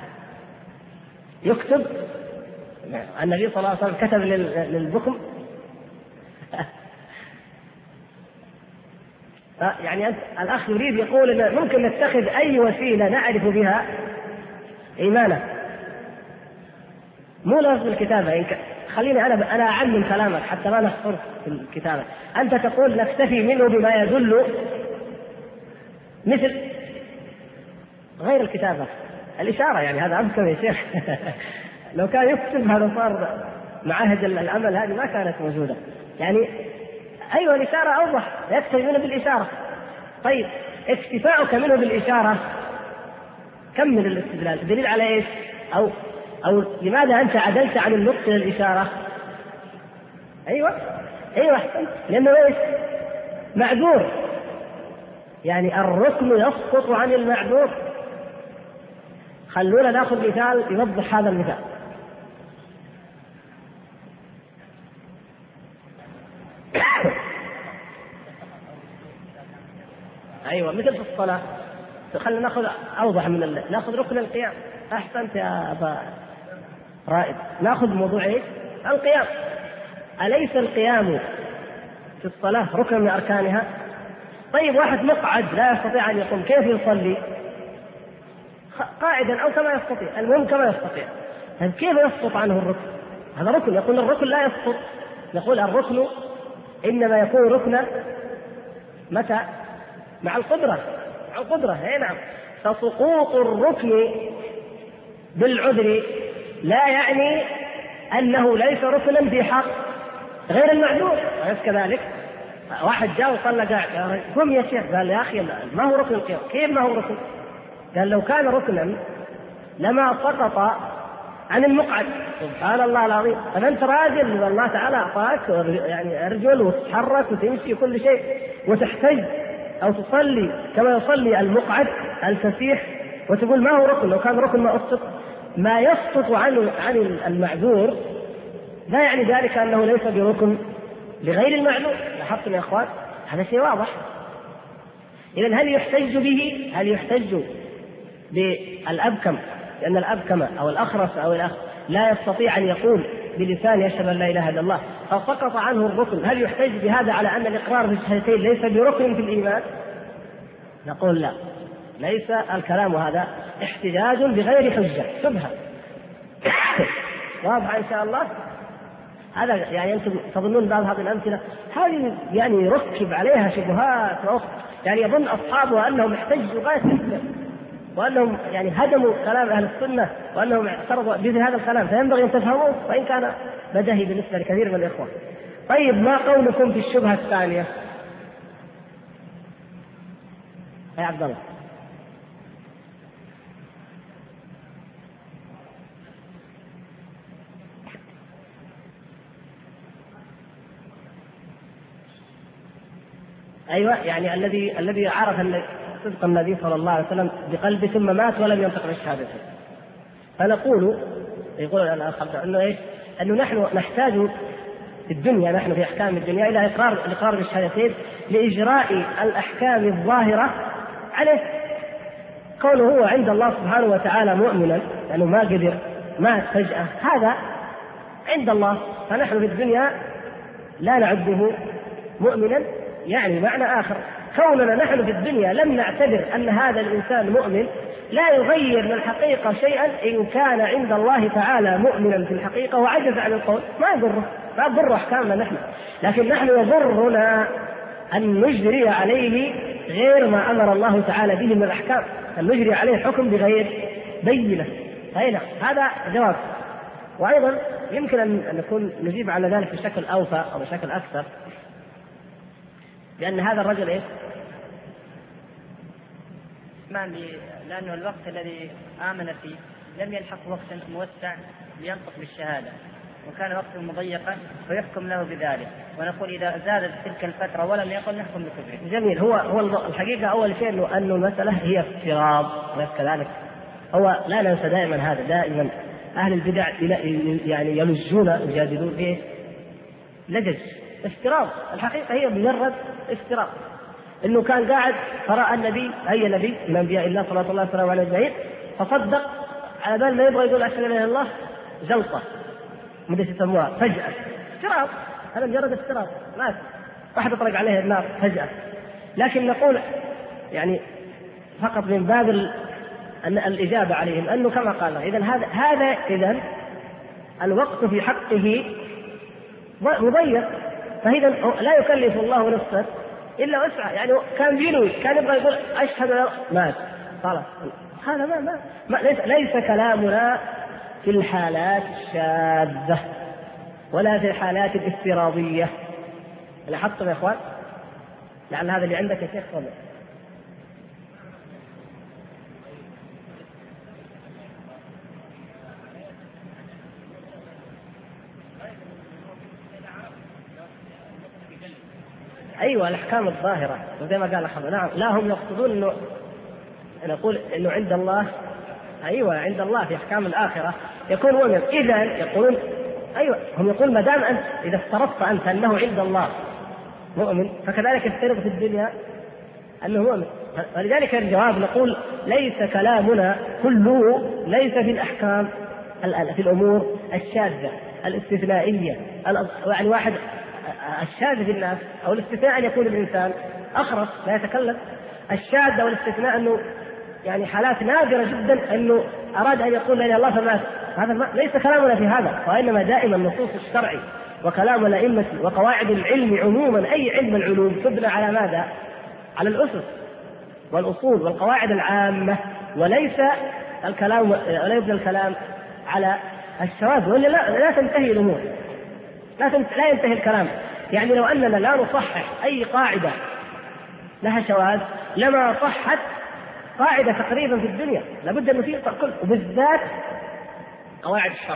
يكتب. النبي صلى الله عليه وسلم كتب للبكم. يعني الأخ يريد يقول إن ممكن نتخذ أي وسيلة نعرف بها إيمانه، مو لازم الكتابة. خليني أنا أعلم كلامك حتى ما نخسر في الكتابة. أنت تقول نكتفي منه بما يدل، مثل غير الكتابة الإشارة، يعني هذا أمكن يا شيخ. لو كان يكتب هذا صار معاهد الأمل هذه ما كانت موجودة. يعني أيوة الإشارة أوضح، يكتفي منه بالإشارة. طيب اكتفاؤك منه بالإشارة كمل الاستدلال، الدليل على إيش؟ أو لماذا أنت عدلت عن النطق للإشارة؟ أيوة لأنه إيش؟ معذور، يعني الركن يسقط عن المعذور. خلونا نأخذ مثال يوضح هذا المثال. أيوة مثل في الصلاة. خلينا نأخذ أوضح من نأخذ ركن القيام. أحسنت يا أبا رائد، نأخذ موضوع إيه؟ القيام. أليس القيام في الصلاة ركن من أركانها؟ طيب واحد مقعد لا يستطيع أن يقوم، كيف يصلي؟ قاعدا أو كما يستطيع، المهم كما يستطيع. طيب كيف يسقط عنه الركن؟ هذا ركن. يقول الركن لا يسقط. يقول الركن إنما يكون ركنا متى؟ مع القدرة. مع القدرة، هي نعم. فسقوط الركن بالعذر لا يعني أنه ليس ركنا في حق غير المعذور. أليس كذلك؟ واحد جاء وصلى قاعد، قم يا شيخ، قال يا أخي ما هو ركن القيام. كيف ما هو ركن؟ قال لو كان ركنا لما سقط عن المقعد. سبحان الله العظيم. طب أنت راجل والله تعالى أعطاك يعني أرجل وتتحرك وتمشي كل شيء وتحتج أو تصلي كما يصلي المقعد الفسيح وتقول ما هو ركن؟ لو كان ركن ما أسقط. ما يسقط عن المعذور لا يعني ذلك أنه ليس بركن لغير المعذور. لاحظتم يا أخوان؟ هذا شيء واضح. إذن هل يحتج به؟ هل يحتج بالأبكم؟ لأن الأبكم أو الأخرس أو الأخ لا يستطيع أن يقول بلسان يشهد أن لا إله إلا الله فسقط عنه الركن، هل يحتج بهذا على أن الإقرار بالشهادتين ليس بركن في الإيمان؟ نقول لا، ليس الكلام هذا احتجاج بغير حجة، شبهة. واضح إن شاء الله؟ هذا يعني أنتم تظنون بعض هذه الأمثلة هذه يعني يركب عليها شبهات يعني يظن أصحابها أنهم احتجوا غاية وأنهم يعني هدموا كلام أهل السنة وأنهم اعترضوا بهذا الكلام، فينبغي أن تفهموه وإن كان بدهي بالنسبة لكثير من الإخوة. طيب ما قولكم في الشبهة الثانية يا عبد الله؟ أيوة، يعني الذي عرف صدق النبي صلى الله عليه وسلم بقلبه ثم مات ولم ينطق بالشهادتين. فنقول يقول الأخ أنه إيش؟ أنه نحن نحتاج في الدنيا، نحن في أحكام الدنيا إلى الإقرار بالشهادتين لإجراء الأحكام الظاهرة عليه. كونه هو عند الله سبحانه وتعالى مؤمنا، لأنه ما قدر مات فجأة، هذا عند الله، فنحن في الدنيا لا نعده مؤمنا، يعني معنى آخر. كوننا نحن في الدنيا لم نعتبر أن هذا الإنسان مؤمن لا يغير من الحقيقة شيئا إن كان عند الله تعالى مؤمنا في الحقيقة وعجز عن القول، ما يضر أحكامنا نحن. لكن نحن يضرنا أن نجري عليه غير ما أمر الله تعالى به من الأحكام، أن نجري عليه حكم بغير بينة. هذا جواب. وأيضا يمكن أن نكون نجيب على ذلك بشكل أوفى أو بشكل أكثر، لأن هذا الرجل إيه؟ لأنه الوقت الذي آمن فيه لم يلحق وقت موسع لينطق بالشهادة، وكان وقته مضيقا فيحكم له بذلك، ونقول إذا زادت تلك الفترة ولم يقل نحكم بكفره. جميل. هو الحقيقة أول شيء أنه المسألة هي افتراض، وكذلك هو لا ننسى دائما أهل البدع يعني يلجون يجادلون به لجج افتراض. الحقيقة هي مجرد افتراض، انه كان قاعد فرأى النبي، اي نبي من انبياء الله صلى الله عليه وسلم على اجمعين، فصدق على بال ما يبغى يقول اشهد ان لا اله الا الله جلطه مدة يسموها فجأة. افتراض، هذا مجرد افتراض، ما واحد يطلق عليه النار فجأة. لكن نقول يعني فقط من باب أن الإجابة عليهم أنه كما قال هذا إذن الوقت في حقه مضيق، فإذا لا يكلف الله نفسا إلا وسعها. يعني كان بينوي، كان يبغى يقول أشهد أن مات خلاص، هذا ما ليس كلامنا في الحالات الشاذة ولا في الحالات الافتراضية. لاحظتم يا إخوان؟ لعل هذا اللي عندك يا شيخ فضل. أيوة، الأحكام الظاهرة وزي ما قال أخذ. نعم، لا هم يقصدون أنه نقول أنه عند الله، أيوة عند الله في أحكام الآخرة يكون مؤمن. إذا يقولون أيوة، هم يقول ما دام أنت إذا افترضت أنت أنه عند الله مؤمن فكذلك افترض في الدنيا أنه مؤمن. ولذلك الجواب نقول ليس كلامنا كله ليس في الأحكام، في الأمور الشاذة الاستثنائية، يعني واحد الشاذ في الناس أو الاستثناء أن يكون الإنسان أخرس لا يتكلم. الشاذ والاستثناء أنه يعني حالات نادرة جدا أنه أراد أن يقول لا إله إلا الله فمات، هذا ليس كلامنا في هذا. وإنما دائما النصوص الشرعي وكلام الأئمة وقواعد العلم عموما، أي علم العلوم تبنى على ماذا؟ على الأسس والأصول والقواعد العامة، وليس الكلام ولا يبنى الكلام على الشواذ، ولا لا تنتهي الأمور، لا ينتهي الكلام. يعني لو أننا لا نصحح أي قاعدة لها شواذ لما صحت قاعدة تقريبا في الدنيا، لابد أن نفيق كل، وبالذات قواعد الشرع.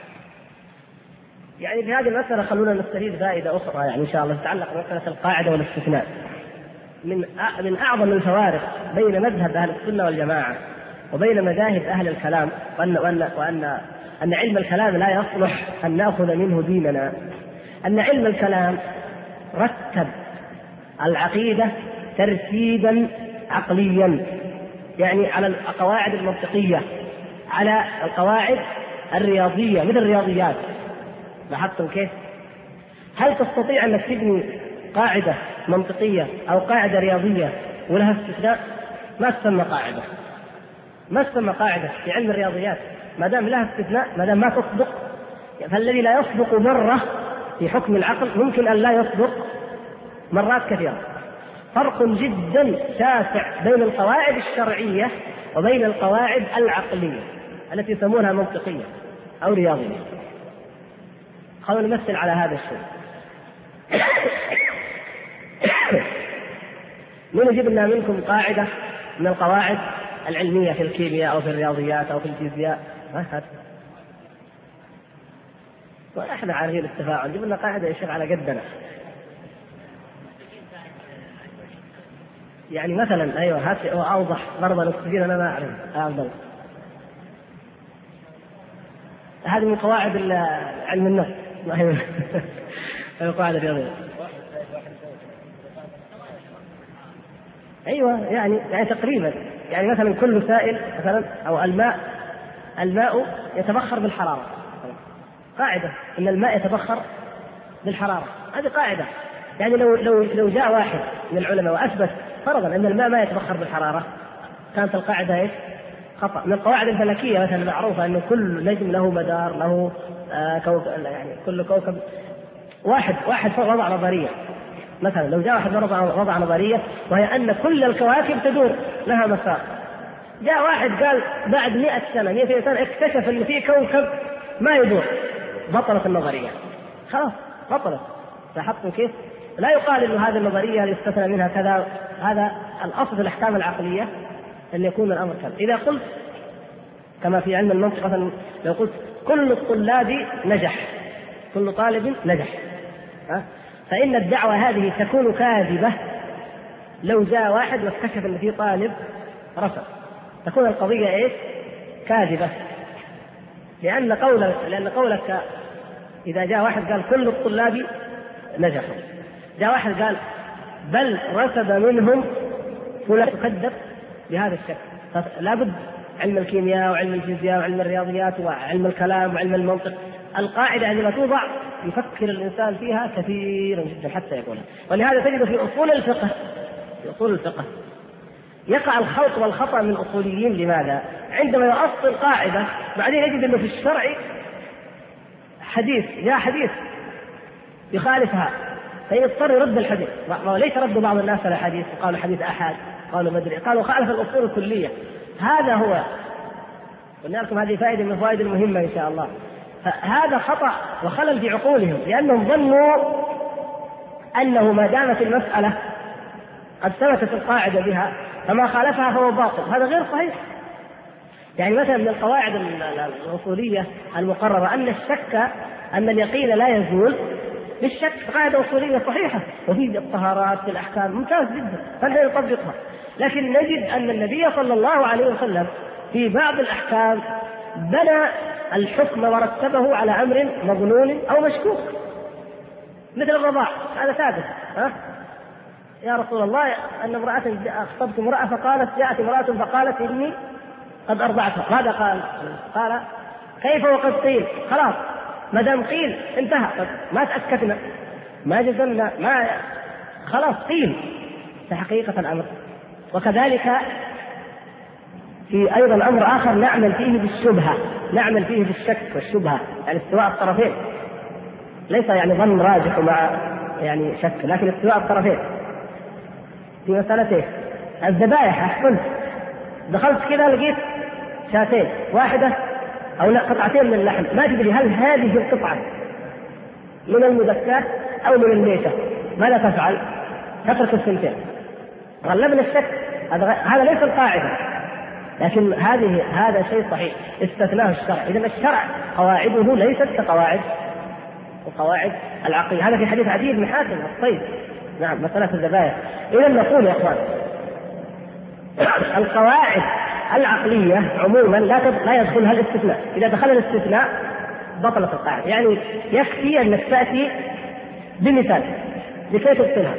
يعني في هذه المسألة خلونا نستفيد فائدة أخرى يعني إن شاء الله تتعلق بمسألة القاعدة والاستثناء. من أعظم الفوارق بين مذهب أهل السنة والجماعة وبين مذاهب أهل الكلام أن علم الكلام لا يصلح أن نأخذ منه ديننا، أن علم الكلام رتب العقيدة ترتيبا عقليا، يعني على القواعد المنطقية، على القواعد الرياضية مثل الرياضيات. لاحظتم كيف؟ هل تستطيع أن تبني قاعدة منطقية أو قاعدة رياضية ولها استثناء؟ ما تسمى قاعدة، ما تسمى قاعدة في علم الرياضيات ما دام لها استثناء، ما دام ما تصدق. فالذي لا يصدق مرة في حكم العقل ممكن أن لا يصدق مرات كثيرة. فرق جدا شاسع بين القواعد الشرعية وبين القواعد العقلية التي يسمونها منطقية أو رياضية. خلونا نمثل على هذا الشيء. من يجيب لنا منكم قاعدة من القواعد العلمية في الكيمياء أو في الرياضيات أو في الفيزياء؟ وإحنا عارفين التفاعل، جيب لنا قاعدة يا شيخ على قدنا. يعني مثلا أيوه هات أوضح ضرب الأكسجين أنا ما أعرف أفضل. هذه من قواعد علم النفس القواعد الرياضية. أيوة يعني تقريبا يعني مثلا كل سائل مثلا أو الماء يتبخر بالحرارة، قاعدة إن الماء يتبخر بالحرارة، هذه قاعدة. يعني لو جاء واحد من العلماء وأثبت فرضا أن الماء ما يتبخر بالحرارة كانت القاعدة إيش؟ خطأ. من القواعد الفلكية مثلا معروفة أن كل نجم له مدار له يعني كل كوكب واحد وضع نظرية. مثلا لو جاء واحد وضع نظرية وهي أن كل الكواكب تدور لها مسار، جاء واحد قال بعد 100 سنة 200 سنة اكتشف أن في كوكب ما يدور، بطلت النظرية، خلاص بطلت. لاحظتوا كيف؟ لا يقال أن هذه النظرية يستثنى منها كذا، هذا الأصل في الأحكام العقلية أن يكون الأمر كذا. إذا قلت كما في علم المنطق مثلا لو قلت كل الطلاب نجح، كل طالب نجح، فإن الدعوة هذه تكون كاذبة لو جاء واحد واكتشف أن في طالب رفض، تكون القضية إيش؟ كاذبة. لأن قولك إذا جاء واحد قال كل الطلاب نجحوا، جاء واحد قال بل رسب منهم فلان، تكذب بهذا الشكل. لا بد علم الكيمياء وعلم الفيزياء وعلم الرياضيات وعلم الكلام وعلم المنطق، القاعدة عندما توضع يفكر الإنسان فيها كثيرا جدا حتى يقولها. ولهذا تجد في أصول الفقه يقع الخلط والخطأ من أصوليين. لماذا؟ عندما يؤصل قاعدة بعدين يجد أنه في الشرع حديث يخالفها فيضطر يرد الحديث. وليس رد بعض الناس على حديث وقالوا حديث أحد، قالوا مدري، قالوا خالف الأصول الكلية. هذا هو، قلنا لكم هذه فائدة من الفوائد المهمة إن شاء الله. فهذا خطأ وخلل في عقولهم، لأنهم ظنوا أنه ما دامت المسألة قد ثبتت القاعدة بها فما خالفها فهو باطل. هذا غير صحيح. يعني مثلا من القواعد الأصولية المقررة أن الشك أن اليقين لا يزول بالشك، قاعدة أصولية صحيحة، وفي الطهارات في الأحكام ممتاز جدا فنحن نطبقها. لكن نجد أن النبي صلى الله عليه وسلم في بعض الأحكام بنى الحكم ورتبه على أمر مظنون أو مشكوك، مثل الرضاع، هذا ثابت. يا رسول الله أن امرأة أخطبت امرأة جاءت امرأة فقالت إني قد أرضعتها، ماذا قال؟ قال كيف وقد قيل؟ خلاص ما دام قيل انتهى، ما تأكدنا ما جزمنا ما خلاص قيل حقيقة الأمر. وكذلك في أيضا أمر آخر نعمل فيه بالشبهة، نعمل فيه بالشك والشبهة، يعني استواء الطرفين، ليس يعني ظن راجح مع يعني شك، لكن استواء الطرفين في مسألة الذبائح. أحسنت، دخلت كذا لقيت شاتين، واحدة أو لا قطعتين من اللحم، ما تدري هل هذه القطعة من المذكاة أو من الميتة، ماذا تفعل؟ تترك الثنتين، غلبنا الشك. هذا ليس القاعدة، لكن هذا شيء صحيح استثناه الشرع. إذن الشرع قواعده ليست كقواعد وقواعد العقل. هذا في حديث عدي بن حاتم الصيد، نعم، مسألة الذبائح. إذن نقول يا أخوان القواعد العقلية عموما لا يدخلها الاستثناء، إذا دخل الاستثناء بطلت القاعدة. يعني يكفي أنك تأتي بمثال لكي تبطلها.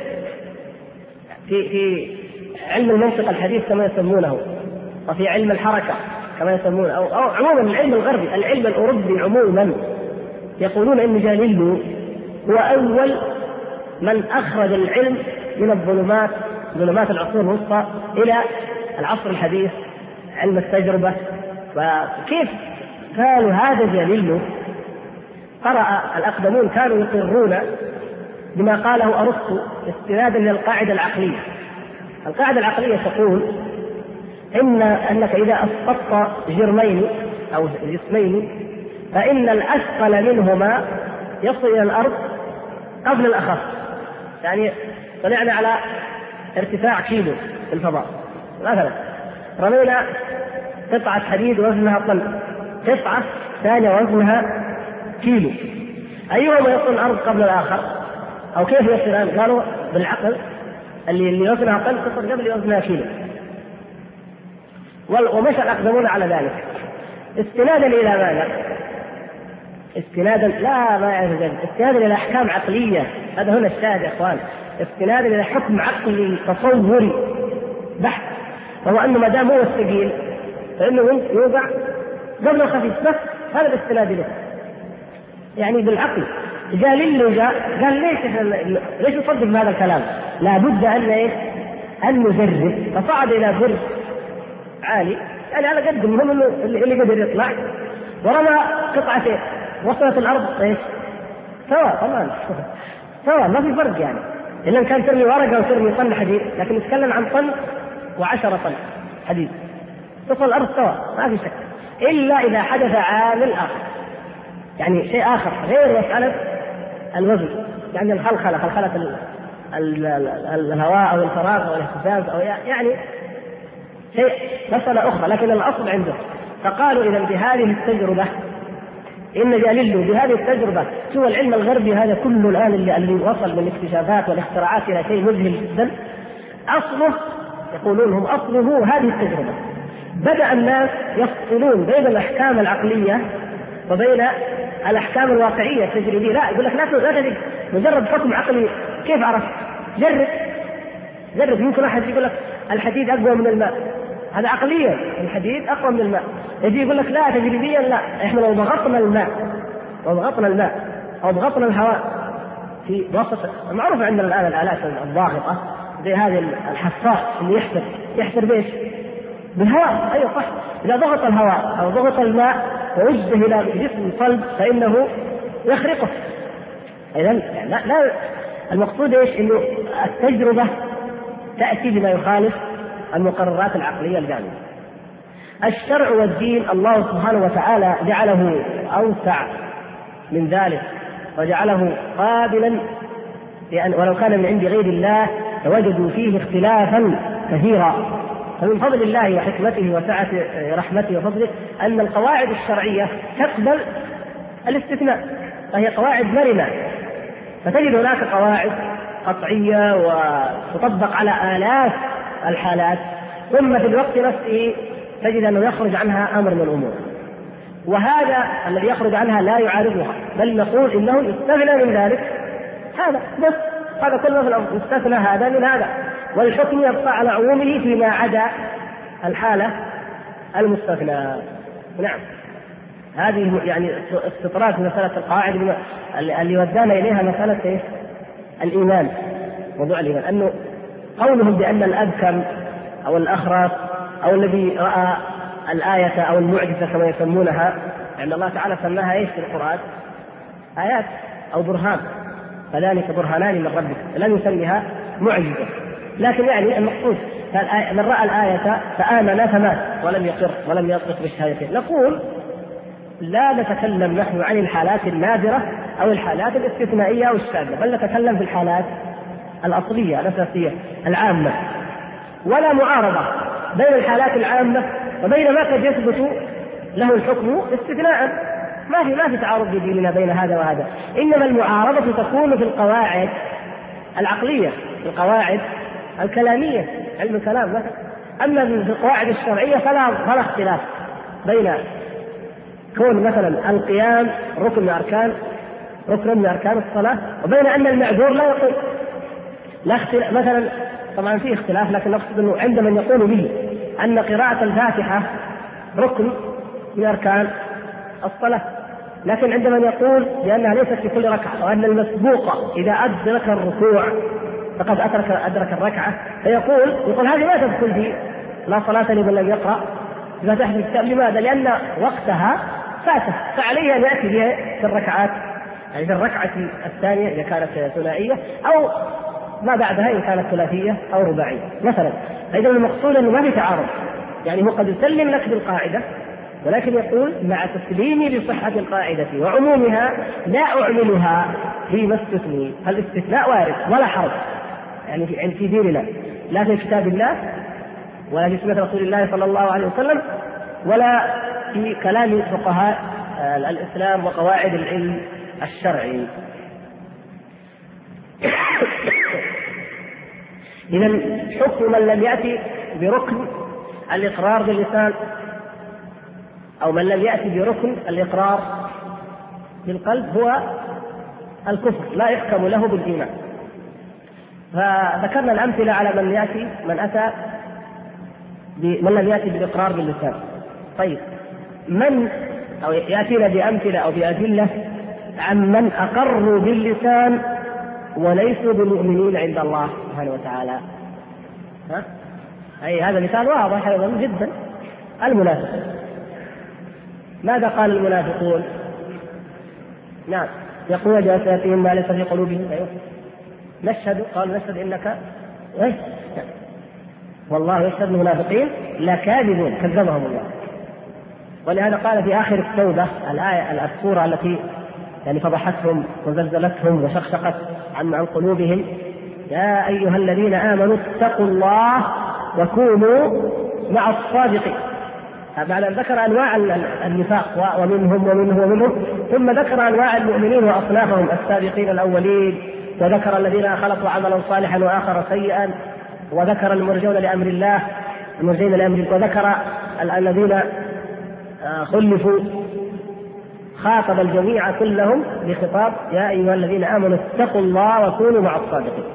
في علم المنطق الحديث كما يسمونه، وفي علم الحركة كما يسمونه، أو عموما العلم الغربي، العلم الأوروبي عموما، يقولون إن جاليليو هو أول من أخرج العلم من ظلمات العصور الوسطى إلى العصر الحديث، علم التجربة. وكيف قالوا هذا جاليليو؟ قرأ الأقدمون كانوا يقرون بما قاله أرسطو استنادا للقاعدة العقلية. القاعدة العقلية تقول أنك إذا أسقطت جرمين أو جسمين فإن الأثقل منهما يصل إلى الأرض قبل الأخف. يعني طلعنا على ارتفاع كيلو في الفضاء مثلا، رمينا قطعة حديد وزنها طن، قطعة ثانية وزنها كيلو، أيهما يصل الأرض قبل الآخر؟ أو كيف يصلان؟ قالوا بالعقل اللي وزنها طن تصل قبل وزنها كيلو. ومشى الأقدمون على ذلك استنادا إلى ماذا؟ استنادا لا ما يعرف ذلك، استنادا إلى أحكام عقلية. هذا هنا الشاهد يا إخوان، استنادا إلى حكم عقلي تصوري بحت، وهو أنه ما دام هو الثقيل فإنه يوضع قبل الخفيف بس. هذا الاستناد له يعني بالعقل. جاء قال ليش نصدق بهذا الكلام؟ لابد أن نجرب. فصعد إلى برج عالي يعني على قد المهم انه اللي قدر يطلع ورمى قطعتين وصلت الارض سواء طبعا سواء ما في فرق يعني. الا كان ترمي ورقه وترمي طن حديد، لكن نتكلم عن طن و10 طن حديد تصل الارض سواء ما في شك، الا اذا حدث عامل اخر يعني شيء اخر غير مساله الوزن، يعني خلخله الهواء او الفراغ او الاهتزاز او يعني شيء مسألة أخرى، لكن الأصل عنده. فقالوا إذا بهذه التجربة إن جالله بهذه التجربة سوى العلم الغربي هذا كله الآن اللي وصل من الاكتشافات والاختراعات إلى شيء مذهل جدا، أصله يقولون هم أصله هذه التجربة. بدأ الناس يفصلون بين الأحكام العقلية وبين الأحكام الواقعية التجريبية. لا يقول لك لا تجرب مجرد حكم عقلي، كيف عرفت؟ جرب. يمكن أحد يقول لك الحديد أقوى من الماء، هذا عقليا الحديد أقوى من الماء. يجي يقول لك لا تجريبيا لا، إحنا لو ضغطنا الماء أو ضغطنا الهواء في وسط، معروف عندنا الآن الآلات الضاغطة زي هذه الحفاظ اللي يحفر بإيش؟ بالهواء. أيوة صح، إذا ضغط الهواء أو ضغط الماء ووجه إلى جسم صلب فإنه يخرقه. إذا لا المقصود إيش؟ إنه التجربة تأتي بما يخالف المقررات العقلية الجامدة. الشرع والدين الله سبحانه وتعالى جعله أوسع من ذلك وجعله قابلا، لأن ولو كان من عند غير الله لوجدوا فيه اختلافا كثيرا. فمن فضل الله وحكمته وسعة رحمته وفضله أن القواعد الشرعية تقبل الاستثناء، فهي قواعد مرنة، فتجد هناك قواعد قطعية وتطبق على آلاف الحالات، ثم في الوقت نفسه تجد أنه يخرج عنها أمر من الأمور، وهذا الذي يخرج عنها لا يعارضها، بل نقول إنه يستثنى من ذلك هذا بس. هذا كله في الأمر يستثنى هذا من هذا، والحكم يبقى على عمومه فيما عدا الحالة المستثنى. نعم، هذه يعني استطراد مسألة القواعد اللي ودانا إليها مسألة الإيمان، موضوع الإيمان، أنه قولهم بأن الأبكم أو الأخرس أو الذي رأى الآية أو المعجزة كما يسمونها، لأن الله تعالى سماها إيش في القرآن؟ آيات أو برهان، فذلك برهانان من ربك، لم يسميها معجزة. لكن يعني المقصود من رأى الآية فآمن فمات ولم يقر ولم ينطق بالشهادتين. نقول لا نتكلم نحن عن الحالات النادرة أو الحالات الاستثنائية أو الشاذة، بل نتكلم في الحالات الأصلية الأساسية العامة، ولا معارضة بين الحالات العامة وبين ما قد يثبت له الحكم استثناء. ما في تعارض بديننا بين هذا وهذا، إنما المعارضة تكون في القواعد العقلية، في القواعد الكلامية، علم الكلام مثلا. أما في القواعد الشرعية فلا اختلاف بين كون مثلا القيام ركن من أركان الصلاة، وبين أن المعذور لا يقوم. لا اختلاف مثلا، طبعا في اختلاف، لكن نقصد أنه عند من يقول به أن قراءة الفاتحة ركن من أركان الصلاة، لكن عند من يقول بأنها ليست في كل ركعة، وأن المسبوق إذا أدرك الركوع فقد أدرك الركعة، فيقول هذه لا تدخل في لا صلاة لمن لم يقرأ بفاتحة الكتاب. لماذا؟ لأن وقتها فاته، فعليه أن يأتي بها في الركعات، يعني في الركعة الثانية إذا كانت ثنائية، أو ما بعدها إن كانت ثلاثية أو رباعية مثلا. إذا المقصود أنه ما في تعارض، يعني هو قد يسلم لك بالقاعدة، ولكن يقول مع تسليمي بصحة القاعدة وعمومها لا أعملها فيما استثني. فالاستثناء وارد ولا حرج، يعني في ديننا، لا في كتاب الله ولا في سنة رسول الله صلى الله عليه وسلم ولا في كلام فقهاء الإسلام وقواعد العلم الشرعي. إذن حكم من لم يأتي بركن الإقرار باللسان أو من لم يأتي بركن الإقرار بالقلب هو الكفر، لا يحكم له بالإيمان. فذكرنا الأمثلة على من لم يأتي بالإقرار باللسان. طيب، من أو يأتينا بأمثلة أو بأدلة عن من أقروا باللسان وليسوا بالمؤمنين عند الله سبحانه وتعالى. أي هذا مثال واضح أيضا جدا. المنافقون، ماذا قال المنافقون؟ نعم، يقول بألسنتهم ما ليس في قلوبهم. أيوه، قالوا نشهد إنك والله يشهد المنافقين لكاذبون، كذبهم الله. ولهذا قال في آخر التوبة الآية السورة التي يعني فضحتهم وزلزلتهم وشقشقت عن قلوبهم: يا أيها الذين آمنوا اتقوا الله وكونوا مع الصادقين. بعد أن ذكر أنواع النفاق ومنهم ثم ذكر أنواع المؤمنين وأصنافهم السابقين الأولين، وذكر الذين خلقوا عملا صالحا وآخر سيئا، وذكر المرجون لأمر الله وذكر الذين خلفوا. خاطب الجميع كلهم بخطاب يا أيها الذين آمنوا اتقوا الله وكونوا مع الصادقين.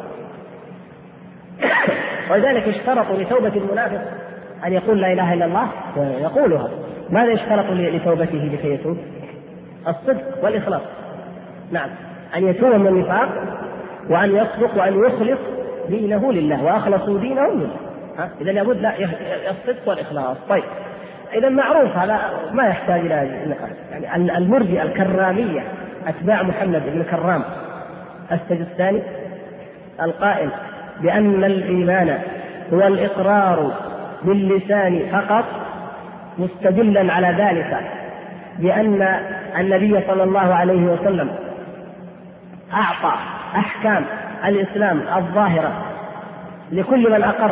ولذلك اشترطوا لتوبة المنافق أن يقول لا إله إلا الله ويقولها. ماذا يشترط لتوبته لكي يتوب؟ الصدق والإخلاص. نعم، أن يتوب من النفاق وأن يصدق وأن يخلص دينه لله، وأخلصوا دينهم لله. إذا لابد الصدق والإخلاص. طيب، إذا معروف هذا ما يحتاج إلى نقاش. يعني المرجئة الكرامية أتباع محمد بن كرام السجستاني القائل بأن الإيمان هو الإقرار باللسان فقط، مستدلا على ذلك بأن النبي صلى الله عليه وسلم أعطى أحكام الإسلام الظاهرة لكل من أقر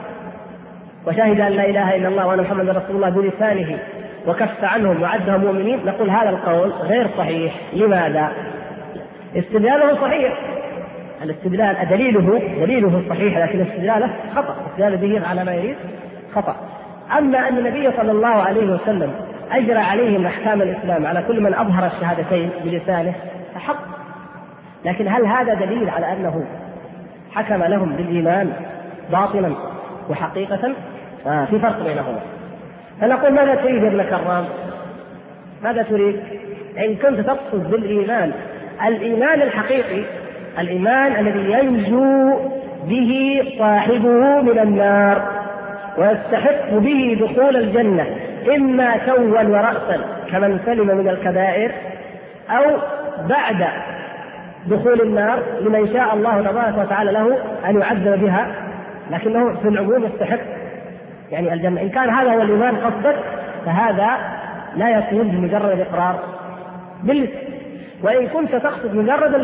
وشهد أن لا إله إلا الله وأن محمد رسول الله بلسانه وكف عنهم وعدهم مؤمنين. نقول هذا القول غير صحيح. لماذا؟ استدلاله صحيح، الاستدلال دليله صحيح، لكن استدلاله خطأ، استدلاله به على ما يريد خطأ. أما أن النبي صلى الله عليه وسلم أجرى عليهم أحكام الإسلام على كل من أظهر الشهادتين بلسانه فحق، لكن هل هذا دليل على أنه حكم لهم بالإيمان باطلا وحقيقة؟ في فرق بينهما. فنقول ماذا تريد يا ابن كرام؟ ماذا تريد؟ إن كنت تقصد بالإيمان الإيمان الحقيقي، الإيمان الذي ينجو به صاحبه من النار ويستحق به دخول الجنة، إما سوا ورأسا كمن سلم من الكبائر، أو بعد دخول النار لمن شاء الله تبارك وتعالى له أن يعذب بها، لكنه في العموم يستحق يعني الجنة. إن كان هذا هو الإيمان قصدك فهذا لا يكون بمجرد الإقرار باللسان. وإن كنت تقصد مجرد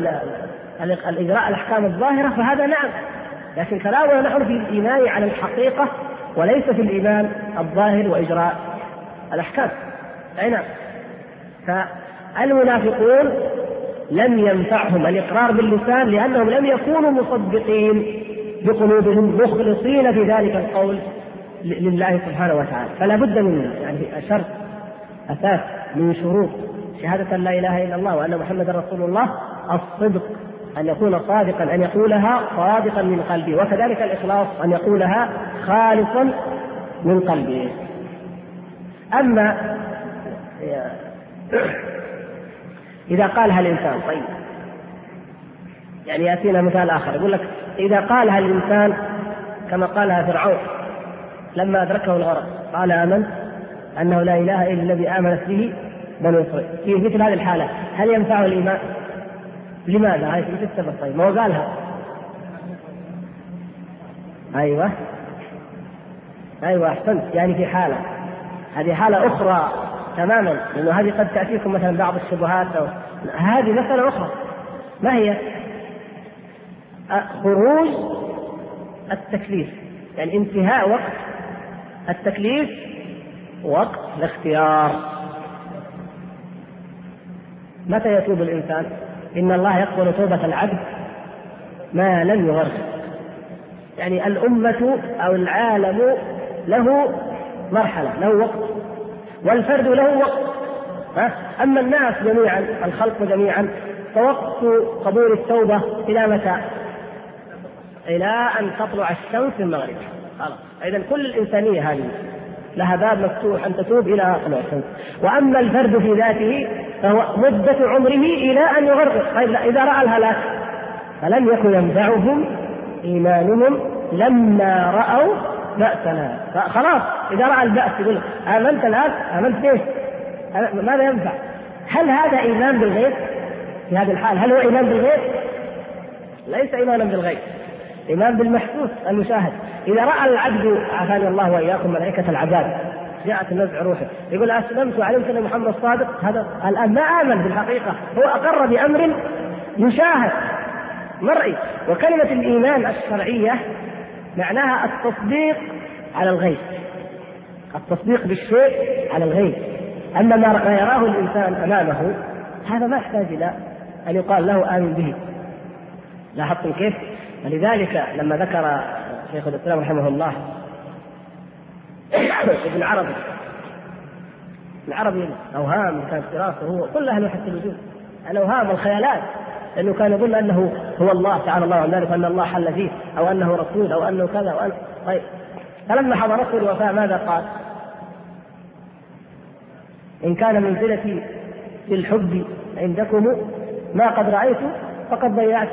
الإجراء الأحكام الظاهرة فهذا نعم، لكن كلامنا نحن في الإيمان على الحقيقة وليس في الإيمان الظاهر وإجراء الأحكام. أي نعم. فالمنافقون لم ينفعهم الإقرار باللسان لأنهم لم يكونوا مصدقين بقلوبهم مخلصين في ذلك القول لله سبحانه وتعالى. فلا بد من يعني شرط أساس من شروط شهادة لا إله إلا الله وأن محمد رسول الله الصدق، أن يكون صادقا، أن يقولها صادقا من قلبه، وكذلك الإخلاص أن يقولها خالصا من قلبه. أما إذا قالها الإنسان، طيب يعني يأتينا مثال آخر يقول لك إذا قالها الإنسان كما قالها فرعون لما أدركه الغرق قال آمنت أنه لا إله إلا الذي آمنت به بنو إسرائيل. في مثل هذه الحالة هل ينفعه الإيمان؟ لماذا؟ هاي في السبب. طيب ما هو قالها. أيوة أحسنت. يعني في حالة، هذه حالة أخرى تماما، لأنه هذه قد تأتيكم مثلا بعض الشبهات هذه مسألة أخرى. ما هي؟ خروج التكليف، يعني انتهاء وقت التكليف، وقت الاختيار. متى يتوب الإنسان؟ إن الله يقبل توبة العبد ما لم يغرق. يعني الأمة أو العالم له مرحلة، له وقت، والفرد له وقت. أما الناس جميعا، الخلق جميعا، فوقت قبول التوبة إلى متى؟ إلى أن تطلع الشمس في المغرب. إذن كل الإنسانية هذه لها باب مفتوح أن تتوب إلى طلوع الشمس. وأما الفرد في ذاته فهو مدة عمره إلى أن يغرق. طيب إذا رأى الهلاك فلم يكن ينفعهم إيمانهم لما رأوا بأسنا. خلاص إذا رأى البأس يقول آمنت الآن، آمنت ليش؟ ماذا ينفع؟ هل هذا إيمان بالغيب؟ في هذه الحال هل هو إيمان بالغيب؟ ليس إيمانا بالغيب، إيمان بالمحسوس المشاهد. إذا رأى العبد عافاني الله وإياكم ملائكة العذاب جاءت نزع روحه يقول أسلمت وعلمت أن محمد الصادق، هذا الآن ما آمن بالحقيقة، هو أقر بأمر يشاهد مرئي. وكلمة الإيمان الشرعية معناها التصديق على الغيب، التصديق بالشيء على الغيب. أما ما يراه الإنسان أمامه هذا ما يحتاج إلى أن يقال له آمن به. لاحظتم كيف؟ ولذلك لما ذكر شيخ الإسلام رحمه الله ابن عربي الأوهام كانت دراسته هو كل أهل حتى الوجود الأوهام والخيالات، لأنه كان يظن أنه هو الله تعالى الله عن ذلك، أن الله حل فيه، أو أنه رسول، أو أنه كذا وأن. طيب فلما حضرته الوفاة ماذا قال؟ إن كان منزلتي في الحب عندكم ما قد رأيت فقد ضيعت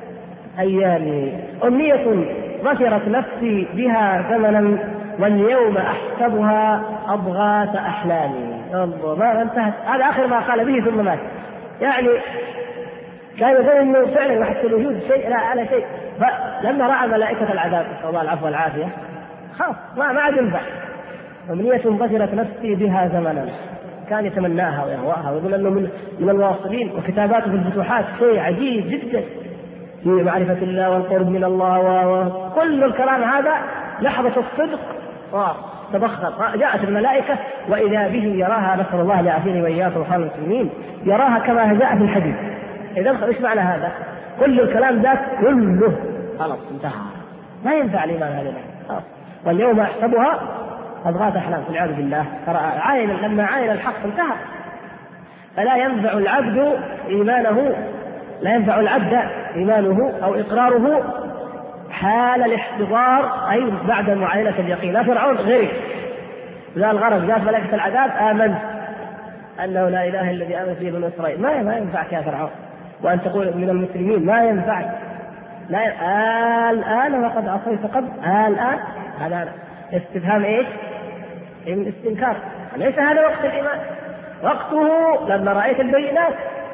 أيامي، أمنية ظفرت نفسي بها زمنا واليوم أحسبها أضغاث أحلامي. الله ما انتهت، هذا آخر ما قال به ثم مات. يعني كان يقول إنه فعلا وحتى الوجود شيء لا على شيء، فلما رأى ملائكة العذاب نسأل الله العفو والعافية خلاص ما عاد ينفع. أمنية ظفرت نفسي بها زمنا، كان يتمناها ويهواها ويقول أنه من الواصلين، وكتاباته في الفتوحات شيء عجيب جدا في معرفة الله والقرب من الله وكل الكلام هذا لحظة الصدق تبخر. جاءت الملائكة وإذا به يراها، نسأل الله لعافيني وإياكم وخير المسلمين، يراها كما جاء في الحديث. إذا إيش معنى هذا؟ كل الكلام ذاك كله خلاص انتهى، ما ينفع الإيمان هذا. واليوم أحسبها أضغاث أحلام والعياذ بالله. لما عاين الحق انتهى. فلا ينفع العبد إيمانه، لا ينفع العبد إيمانه أو إقراره حال الاحتضار، أي بعد معاينة اليقين. لا فرعون غير لا الغرب جاءت ملائكة العذاب آمنت أنه لا إله إلا الذي آمن به بنو إسرائيل، ما ينفعك يا فرعون. وأن تقول من المسلمين ما ينفعك. لا الآن وقد عصيت قبل، الآن هذا استفهام إيش؟ من استنكار. ليس هذا وقت الإيمان، وقته لما رأيت البينات.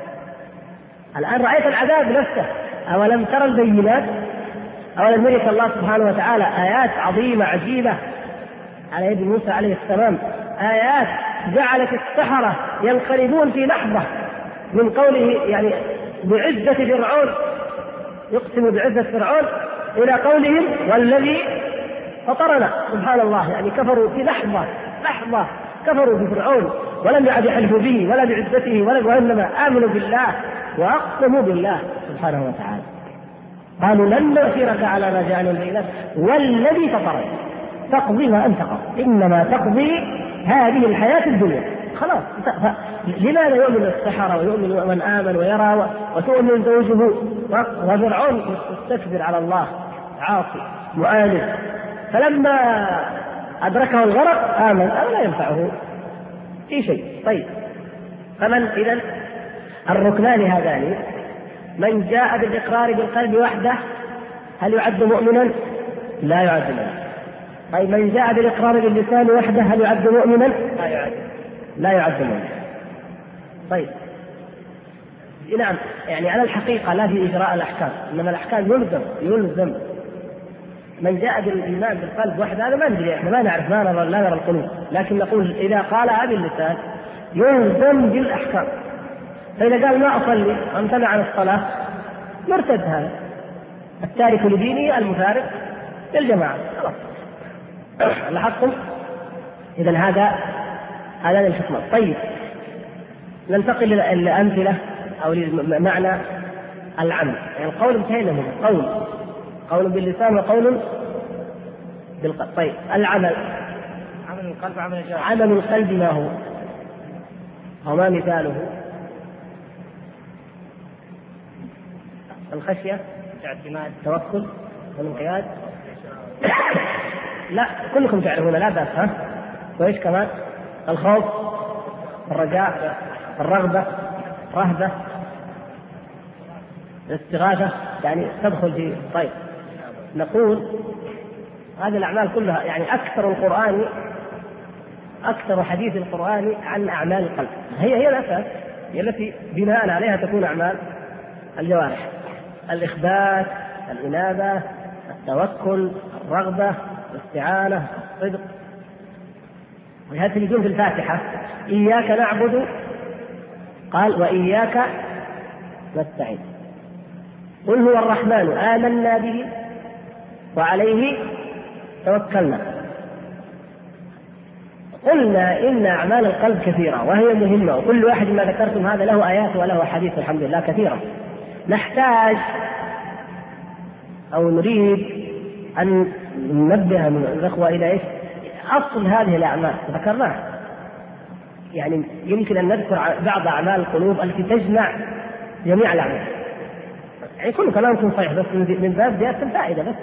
الآن رأيت العذاب نفسه، أولم ترى البينات؟ أولم يرك الله سبحانه وتعالى آيات عظيمة عجيبة على يد موسى عليه السلام، آيات جعلت السحرة ينقلبون في لحظة من قوله يعني بعزة فرعون، يقسم بعزة فرعون، إلى قولهم والذي فطرنا. سبحان الله، يعني كفروا في لحظة كفروا بفرعون ولم يعد يحلفوا به ولا بعزته وإنما آمنوا بالله وأقسموا بالله سبحانه وتعالى. قالوا لن نؤثرك على ما جاءنا من البينات والذي فطرنا تقضي ما أنت قاض إنما تقضي هذه الحياة الدنيا. خلاص. لماذا يؤمن السحرة ويؤمن من آمن ويرى وتؤمن زوجه وفرعون يستكبر على الله عاصي مؤمن؟ فلما أدركه الغرق آمن أو لا ينفعه في شيء. طيب فمن إذن الركنان هذان، من جاء بالإقرار بالقلب وحده هل يعد مؤمنا؟ لا يعد مؤمنا. طيب من جاء بالإقرار باللسان وحده هل يعد مؤمنا؟ لا يعد مؤمنا. طيب نعم، يعني على الحقيقة لا في إجراء الأحكام، إنما الأحكام يلزم. من جاء بالإيمان بالقلب وحده هذا ما ندري، احنا ما نعرف، لا نرى القلوب، لكن نقول إذا قالها باللسان يلزم بالأحكام. فإذا قال ما أصلي وامتنع عن الصلاة مرتد، هذا التارك لدينه المفارق للجماعة. لاحظتم؟ إذن هذا الحكمة. طيب ننتقل إلى الأمثلة أو لمعنى العمل. يعني القول انتهينا منه، قول قول باللسان وقول بالقلب. طيب العمل، عمل القلب وعمل الجوارح. عمل القلب ما هو أو ما مثاله؟ الخشية، اعتماد، التوكل، الانقياد. لا كلكم تعرفون لا بأس. ها وإيش كمان؟ الخوف، الرجاء، الرغبة، رهبة، الاستغاثة، يعني تدخل في. طيب نقول هذه الأعمال كلها يعني أكثر حديث القرآن عن أعمال القلب، هي الأساس، هي التي بناء عليها تكون أعمال الجوارح: الإخبات، الإنابة، التوكل، الرغبة، الاستعانة، الصدق. ولهذا تجدون في الفاتحة: إياك نعبد، قال وإياك نستعين. قل هو الرحمن آمنا به وعليه توكلنا. قلنا إن أعمال القلب كثيرة وهي مهمة، وكل واحد ما ذكرتم هذا له آيات وله حديث الحمد لله كثيرة. نحتاج أو نريد أن ننبه الأخوة إلى إيش؟ أصل هذه الأعمال ذكرناها، يعني يمكن أن نذكر بعض أعمال القلوب التي تجمع جميع الأعمال. يعني كل كلامكم صحيح بس من باب زيادة الفائدة بس.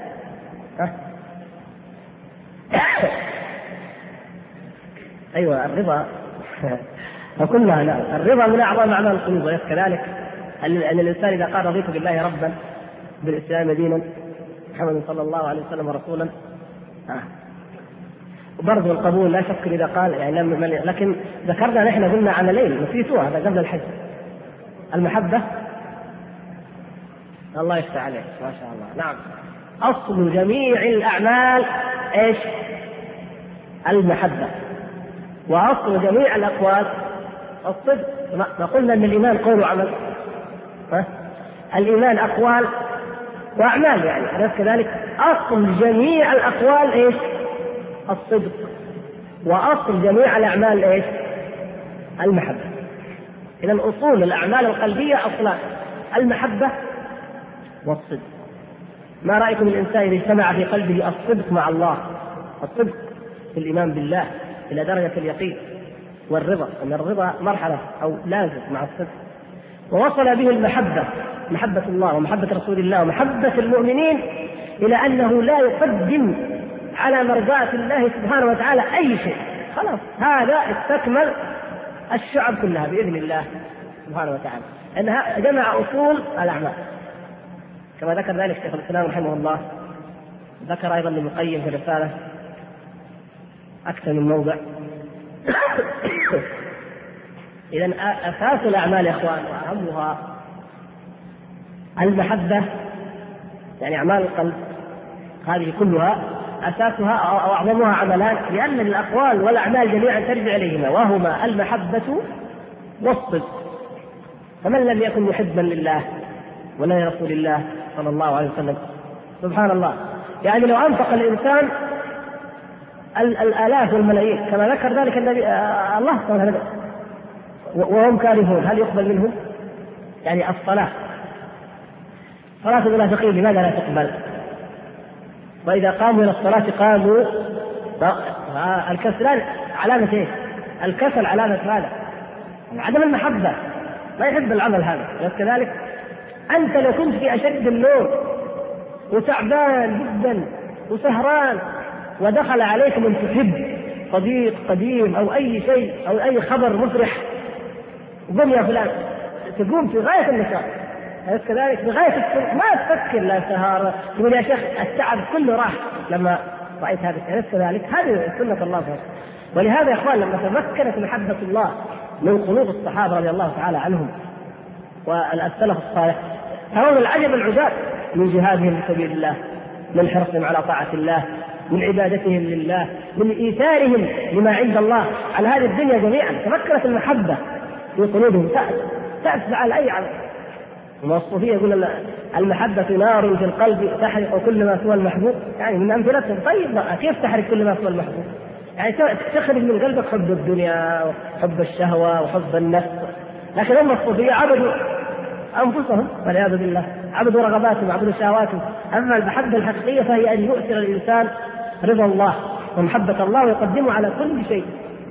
أيوة الرضا وكلها. لا الرضا من أعظم أعمال القلوب، وليس كذلك أن الإنسان إذا قال رضيت بالله ربا بالإسلام دينا محمد صلى الله عليه وسلم رسولا. وبرضه القبول لا شك إذا قال يعني لكن ذكرنا نحن قلنا عملين نسيتوها هذا قبل الحج: المحبة. الله يفتح عليك ما شاء الله. نعم أصل جميع الأعمال إيش؟ المحبة. وأصل جميع الأقوال الصدق. ما قلنا أن الإيمان قول وعمل؟ الإيمان أقوال وأعمال، يعني أليس كذلك؟ أصل جميع الأقوال إيش؟ الصدق. وأصل جميع الأعمال إيش؟ المحبة. إذن أصول الأعمال القلبية أصلان: المحبة والصدق. ما رأيكم الإنسان إذا اجتمع في قلبه الصدق مع الله، الصدق في الإيمان بالله إلى درجة اليقين، والرضا، أن الرضا مرحلة أو لازم مع الصدق، ووصل به المحبة، محبة الله ومحبة رسول الله ومحبة المؤمنين، إلى أنه لا يقدم على مرضاة الله سبحانه وتعالى أي شيء، خلاص هذا استكمل الشعب كلها بإذن الله سبحانه وتعالى، أنها جمع أصول الأعمال كما ذكر ذلك شيخ الإسلام رحمه الله. ذكر أيضا ابن القيم في الرسالة أكثر من موضع. إذن أساس الأعمال يا إخوان وأهمها المحبة، يعني أعمال القلب هذه كلها أساسها أو أعظمها عملان، لأن الأقوال والأعمال جميعا ترجع إليهما، وهما المحبة والصدق. فمن لم يكن محبا لله ولا لرسول الله صلى الله عليه وسلم، سبحان الله، يعني لو أنفق الإنسان الآلاف والملايين كما ذكر ذلك النبي الله تعالى وهم كارهون، هل يقبل منهم؟ يعني الصلاة، صلاة المنافقين لماذا لا تقبل؟ وإذا قاموا إلى الصلاة قاموا الكسلان علامة إيه؟ الكسل علامة ماذا؟ عدم المحبة، لا يحب العمل هذا. كذلك أنت لو كنت في أشد النوم وتعبان جدا وسهران ودخل عليك من تحب صديق قديم أو أي شيء أو أي خبر مفرح، قم يا فلان، تقوم في غاية النشاط، كذلك في غاية السر، ما تفكر لا سهارة تقول يا شيخ التعب كله راح لما رأيت هذا الشيء. كذلك هذه سنة الله فيه. ولهذا يا إخوان لما تمكنت محبة الله من قلوب الصحابة رضي الله تعالى عنهم والسلف الصالح، هؤلاء العجب العجاب من جهادهم في سبيل الله، من حرصهم على طاعة الله، من عبادتهم لله، من إيثارهم لما عند الله على هذه الدنيا جميعا. تمكنت المحبة في قلوبهم تأثر على أي عمل. الصوفية يقول المحبة نار في القلب تحرق كل ما سوى المحبوب، يعني من أمثلتهم. طيب كيف تحرق كل ما سوى المحبوب؟ يعني تخرج من قلبك حب الدنيا وحب الشهوة وحب النفس. لكن هم الصوفية عبدوا أنفسهم والعياذ بالله، عبدوا رغباتهم، عبدوا شهواتهم، أما المحبة الحقيقية فهي أن يؤثر الإنسان رضا الله ومحبة الله ويقدمه على كل شيء،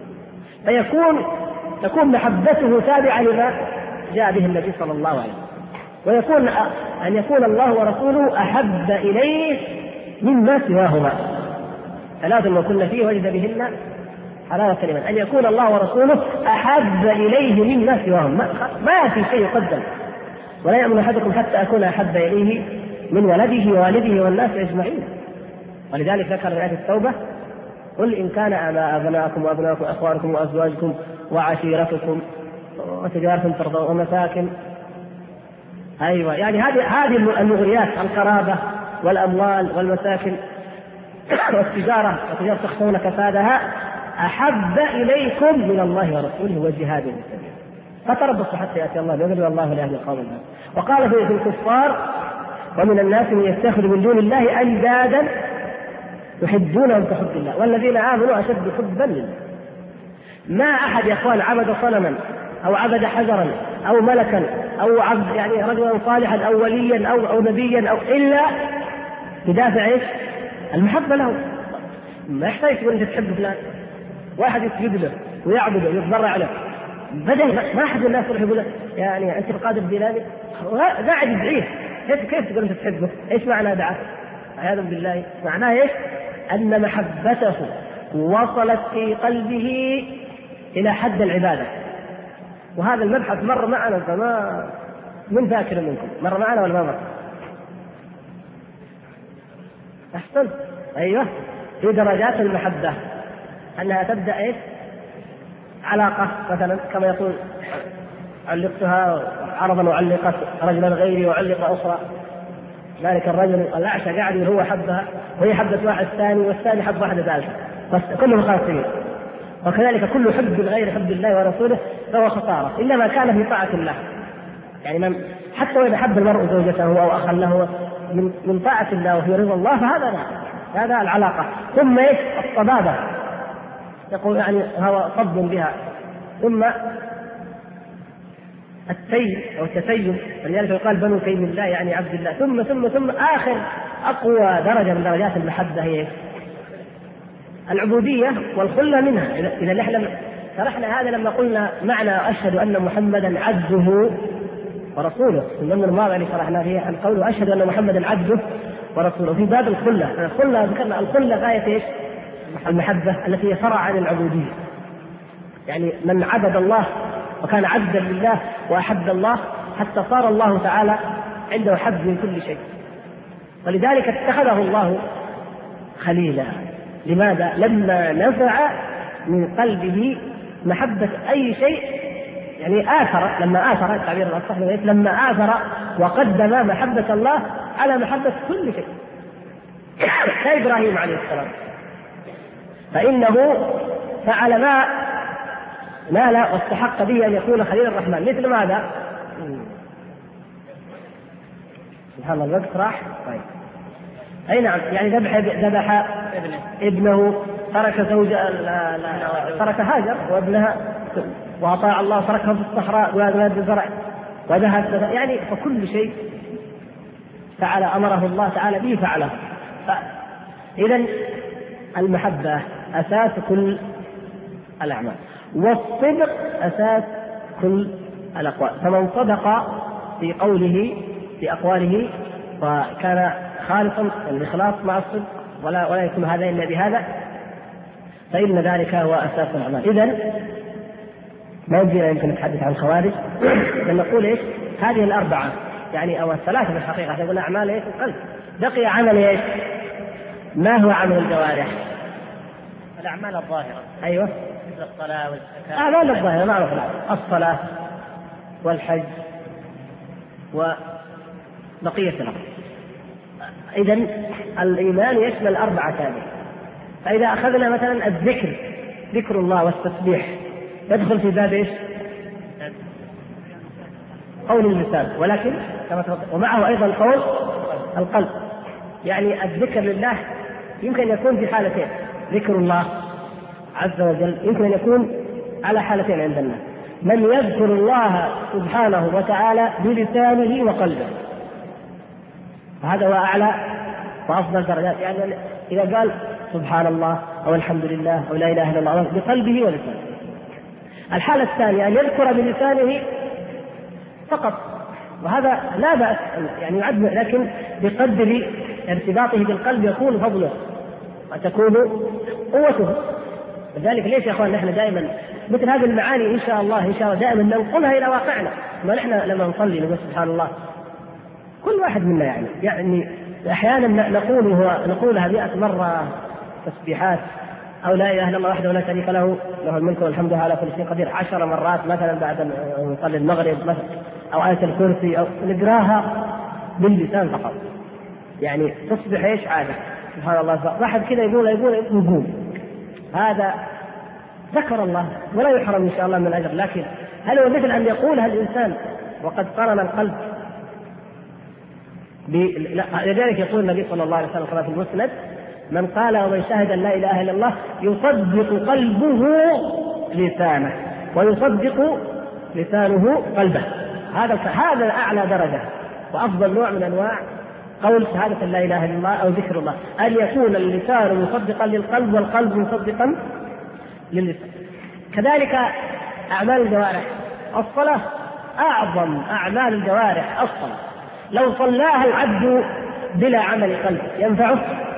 تكون محبته تابعة لما جاء به النبي صلى الله عليه وسلم، ويكون أن يكون الله ورسوله أحب إليه مما سواهما. ثلاث ما كنا فيه وجد بهن حلاوة الإيمان، أن يكون الله ورسوله أحب إليه مما سواهم، ما في شيء يقدم. ولا يؤمن أحدكم حتى أكون أحب إليه من ولده ووالده والناس أجمعين. ولذلك ذكر في آية التوبة: قل إن كان أبناءكم وأبناءكم وأخوانكم وأزواجكم وعشيرتكم وتجارة ترضون ومساكن. أيوة، يعني هذه المغريات: القرابة والأموال والمساكن والتجارة تخشون كسادها أحب إليكم من الله ورسوله وجهاد في سبيله فتربصوا حتى يأتي الله بأمره والله لا يهدي القوم الظالمين. وقال في الكفار: ومن الناس من يتخذ من دون الله أندادا يحبونهم كحب الله والذين آمنوا أشد حبا لله. ما أحد يا إخوان عبد صنما أو عبد حجرا أو ملكا أو عبد يعني رجلا صالحا أو وليا أو نبيا أو إلا بدافع إيش؟ المحبة له. ما يحتاج تقول أنت تحب فلان، واحد يسجد له ويعبده ويتضرع له، بدل ما أحد الناس يروح يقول يعني أنت القادر الجيلاني قاعد يدعيه، كيف تقول أنت تحبه؟ إيش معنى دعاء؟ عياذا بالله. معناه إيش؟ أن محبته وصلت في قلبه إلى حد العبادة. وهذا المبحث مر معنا فما من ذاكر منكم مر معنا ولا ما مر؟ أحسن. أيوه، في درجات المحبة أنها تبدأ إيش؟ علاقة مثلا كما يقول: علقتها عرضا وعلقت رجلا غيري وعلق أخرى. ذلك الرجل الأعشى قاعد هو حبها وهي حبت واحد ثاني والثاني حب واحدة ثالثة، بس كلهم خاسرين. وكذلك كل حب غير حب الله ورسوله فهو خسارة، إنما كان في طاعة الله. يعني حتى وإذا حب المرء زوجته أو أخا له من طاعة الله وفي رضا الله فهذا هذا العلاقة. ثم إيش؟ الصبابة، يقول يعني هو صب بها. ثم التيم أو التسيب، ولذلك يقال بنو تيم الله يعني عبد الله. ثم آخر أقوى درجة من درجات المحبة هي العبودية والخلة منها. إذا نحن شرحنا هذا لما قلنا معنى أشهد أن محمدا عبده ورسوله، من الماضي اللي شرحنا فيه عن قوله أشهد أن محمدا عبده ورسوله. في باب الخلة ذكرنا الخلة غاية إيش؟ المحبة التي هي فرع عن العبودية. يعني من عبد الله وكان عبدا لله وأحب الله حتى صار الله تعالى عنده حب من كل شيء، ولذلك اتخذه الله خليلا. لماذا؟ لما نزع من قلبه محبة أي شيء، يعني لما آثر التعبير الأصح لما آثر وقدم محبة الله على محبة كل شيء. كإبراهيم عليه السلام، فإنه فعل ما نال واستحق به أن يكون خليل الرحمن. مثل ماذا؟ سبحان الله الوقت راح. طيب. أي نعم، يعني ذبح ابنه، ترك ترك هاجر وابنها وأطاع الله، تركها في الصحراء وذهب الزرع وذهب، يعني فكل شيء فعل أمره الله تعالى به فعله. إذن المحبة أساس كل الأعمال، والصدق أساس كل الأقوال. فمن صدق في قوله في أقواله وكان خالصا الإخلاص مع الصدق ولا يكون هذا إلا بهذا فإن ذلك هو أساس الأعمال. إذن ما يمكن أن نتحدث عن الخوارج نقول إيش؟ هذه الأربعة يعني أو الثلاثة في الحقيقة تقول أعمال إيش؟ القلب. بقي عمل إيش؟ ما هو عمل الجوارح؟ الأعمال الظاهرة. أيوة، مثل الصلاة والزكاة. أعمال الظاهرة معروف، الصلاة والحج وبقية الأمر. إذن الإيمان يشمل أربعة هذه. فإذا أخذنا مثلا الذكر، ذكر الله والتسبيح يدخل في باب إيش؟ قول اللسان، ولكن ومعه أيضا قول القلب. يعني الذكر لله يمكن أن يكون في حالتين: ذكر الله عز وجل يمكن أن يكون على حالتين عند الناس: من يذكر الله سبحانه وتعالى بلسانه وقلبه، هذا هو أعلى وأفضل درجات. يعني إذا قال سبحان الله أو الحمد لله أو لا إله إلا الله بقلبه ولسانه. الحالة الثانية أن يذكر بلسانه فقط، وهذا لا بأس يعني يعد، لكن بقدر ارتباطه بالقلب يكون فضله وتكون قوته. لذلك ليش يا أخوان نحن دائما مثل هذه المعاني إن شاء الله دائما ننقلها إلى واقعنا. ما نحن لما نصلي نقول سبحان الله كل واحد منا يعني أحيانا نقولها 100 مرة تسبيحات، أو لا إله إلا الله وحده لا شريك له له الملك والحمد لله على كل شيء قدير 10 مرات مثلا بعد أن نصلي المغرب مثلا، أو آية الكرسي، أو نقراها باللسان فقط. يعني تصبح إيش عادة سبحان الله. واحد كذا يقول هذا ذكر الله ولا يحرم إن شاء الله من الأجر. لكن هل هو مثل أن يقولها الإنسان وقد قرن القلب لذلك يقول النبي صلى الله عليه وسلم كما في المسند: من قال ومن شهد أن لا إله إلا الله يصدق قلبه لسانه ويصدق لسانه قلبه. هذا أعلى درجة وأفضل نوع من أنواع قول شهادة لا إله إلا الله أو ذكر الله، أن يكون اللسان مصدقا للقلب والقلب مصدقا للسان. كذلك أعمال الجوارح، الصلاة أعظم أعمال الجوارح الصلاة. لو صلاها العبد بلا عمل قلب ينفعه؟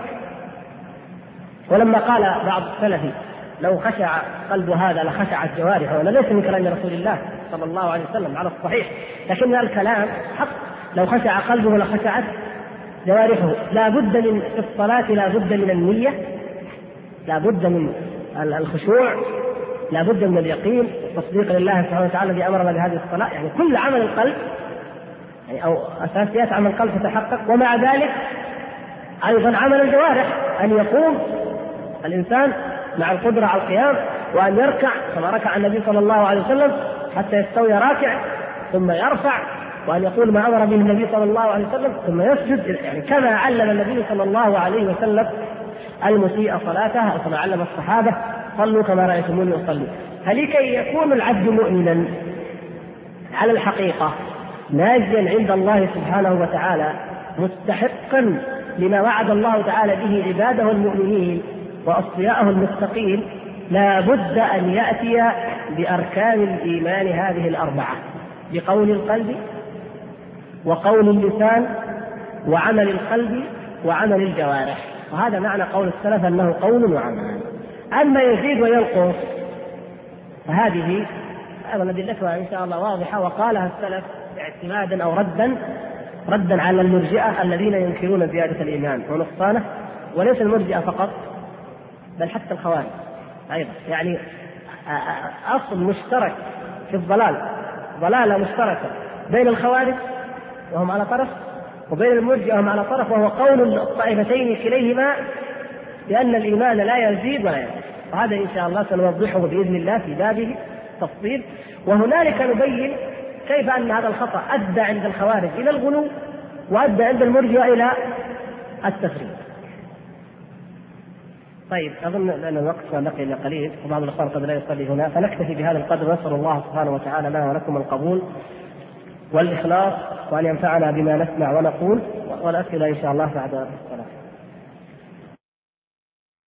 ولما قال بعض السلف لو خشع قلب هذا لخشعت جوارحه، ولا ليس من كلام رسول الله صلى الله عليه وسلم على الصحيح، لكن الكلام حق. لو خشع قلبه لخشعت جوارحه. لا بد في الصلاة لا بد من النية، لا بد من الخشوع، لا بد من اليقين والتصديق لله سبحانه وتعالى الذي أمرنا بهذه الصلاة. يعني كل عمل القلب يعني أو أساسيات عمل القلب تتحقق. ومع ذلك أيضا عمل الجوارح، أن يقوم الإنسان مع القدرة على القيام، وأن يركع كما ركع النبي صلى الله عليه وسلم حتى يستوي راكع ثم يرفع، وأن يقول ما أمر به النبي صلى الله عليه وسلم ثم يسجد، يعني كما علم النبي صلى الله عليه وسلم المسيء صلاته، أو كما علم الصحابة صلوا كما رأيتموني أصلي. فلكي يكون العبد مؤمنا على الحقيقة ناجيا عند الله سبحانه وتعالى مستحقا لما وعد الله تعالى به عباده المؤمنين وأصفياءه المتقين، لا بد أن يأتي بأركان الإيمان هذه الأربعة: بقول القلب وقول اللسان وعمل القلب وعمل الجوارح. وهذا معنى قول السلف أنه قول وعمل. أما يزيد وينقص فهذه أيضا أدلتها إن شاء الله واضحة، وقالها السلف اعتمادا أو ردا على المرجئة الذين ينكرون زيادة الإيمان ونقصانه. وليس المرجئة فقط بل حتى الخوارج أيضا. يعني أصل مشترك في الضلال، ضلالة مشتركة بين الخوارج وهم على طرف وبين المرجئة وهم على طرف، وهو قول الطائفتين كليهما لأن الإيمان لا يزيد ولا ينقص. وهذا إن شاء الله سنوضحه بإذن الله في بابه تفصيل. وهنالك نبين كيف أن هذا الخطأ أدى عند الخوارج إلى الغلو وأدى عند المرجئة إلى التفريط. طيب أظن أن الوقت بقي إلا قليل وبعض الأخوان قد لا يصلي هنا، فنكتفي بهذا القدر، ونسأل الله سبحانه وتعالى لنا ولكم القبول والإخلاص، وأن ينفعنا بما نسمع ونقول. والأسئلة إن شاء الله بعد الصلاة.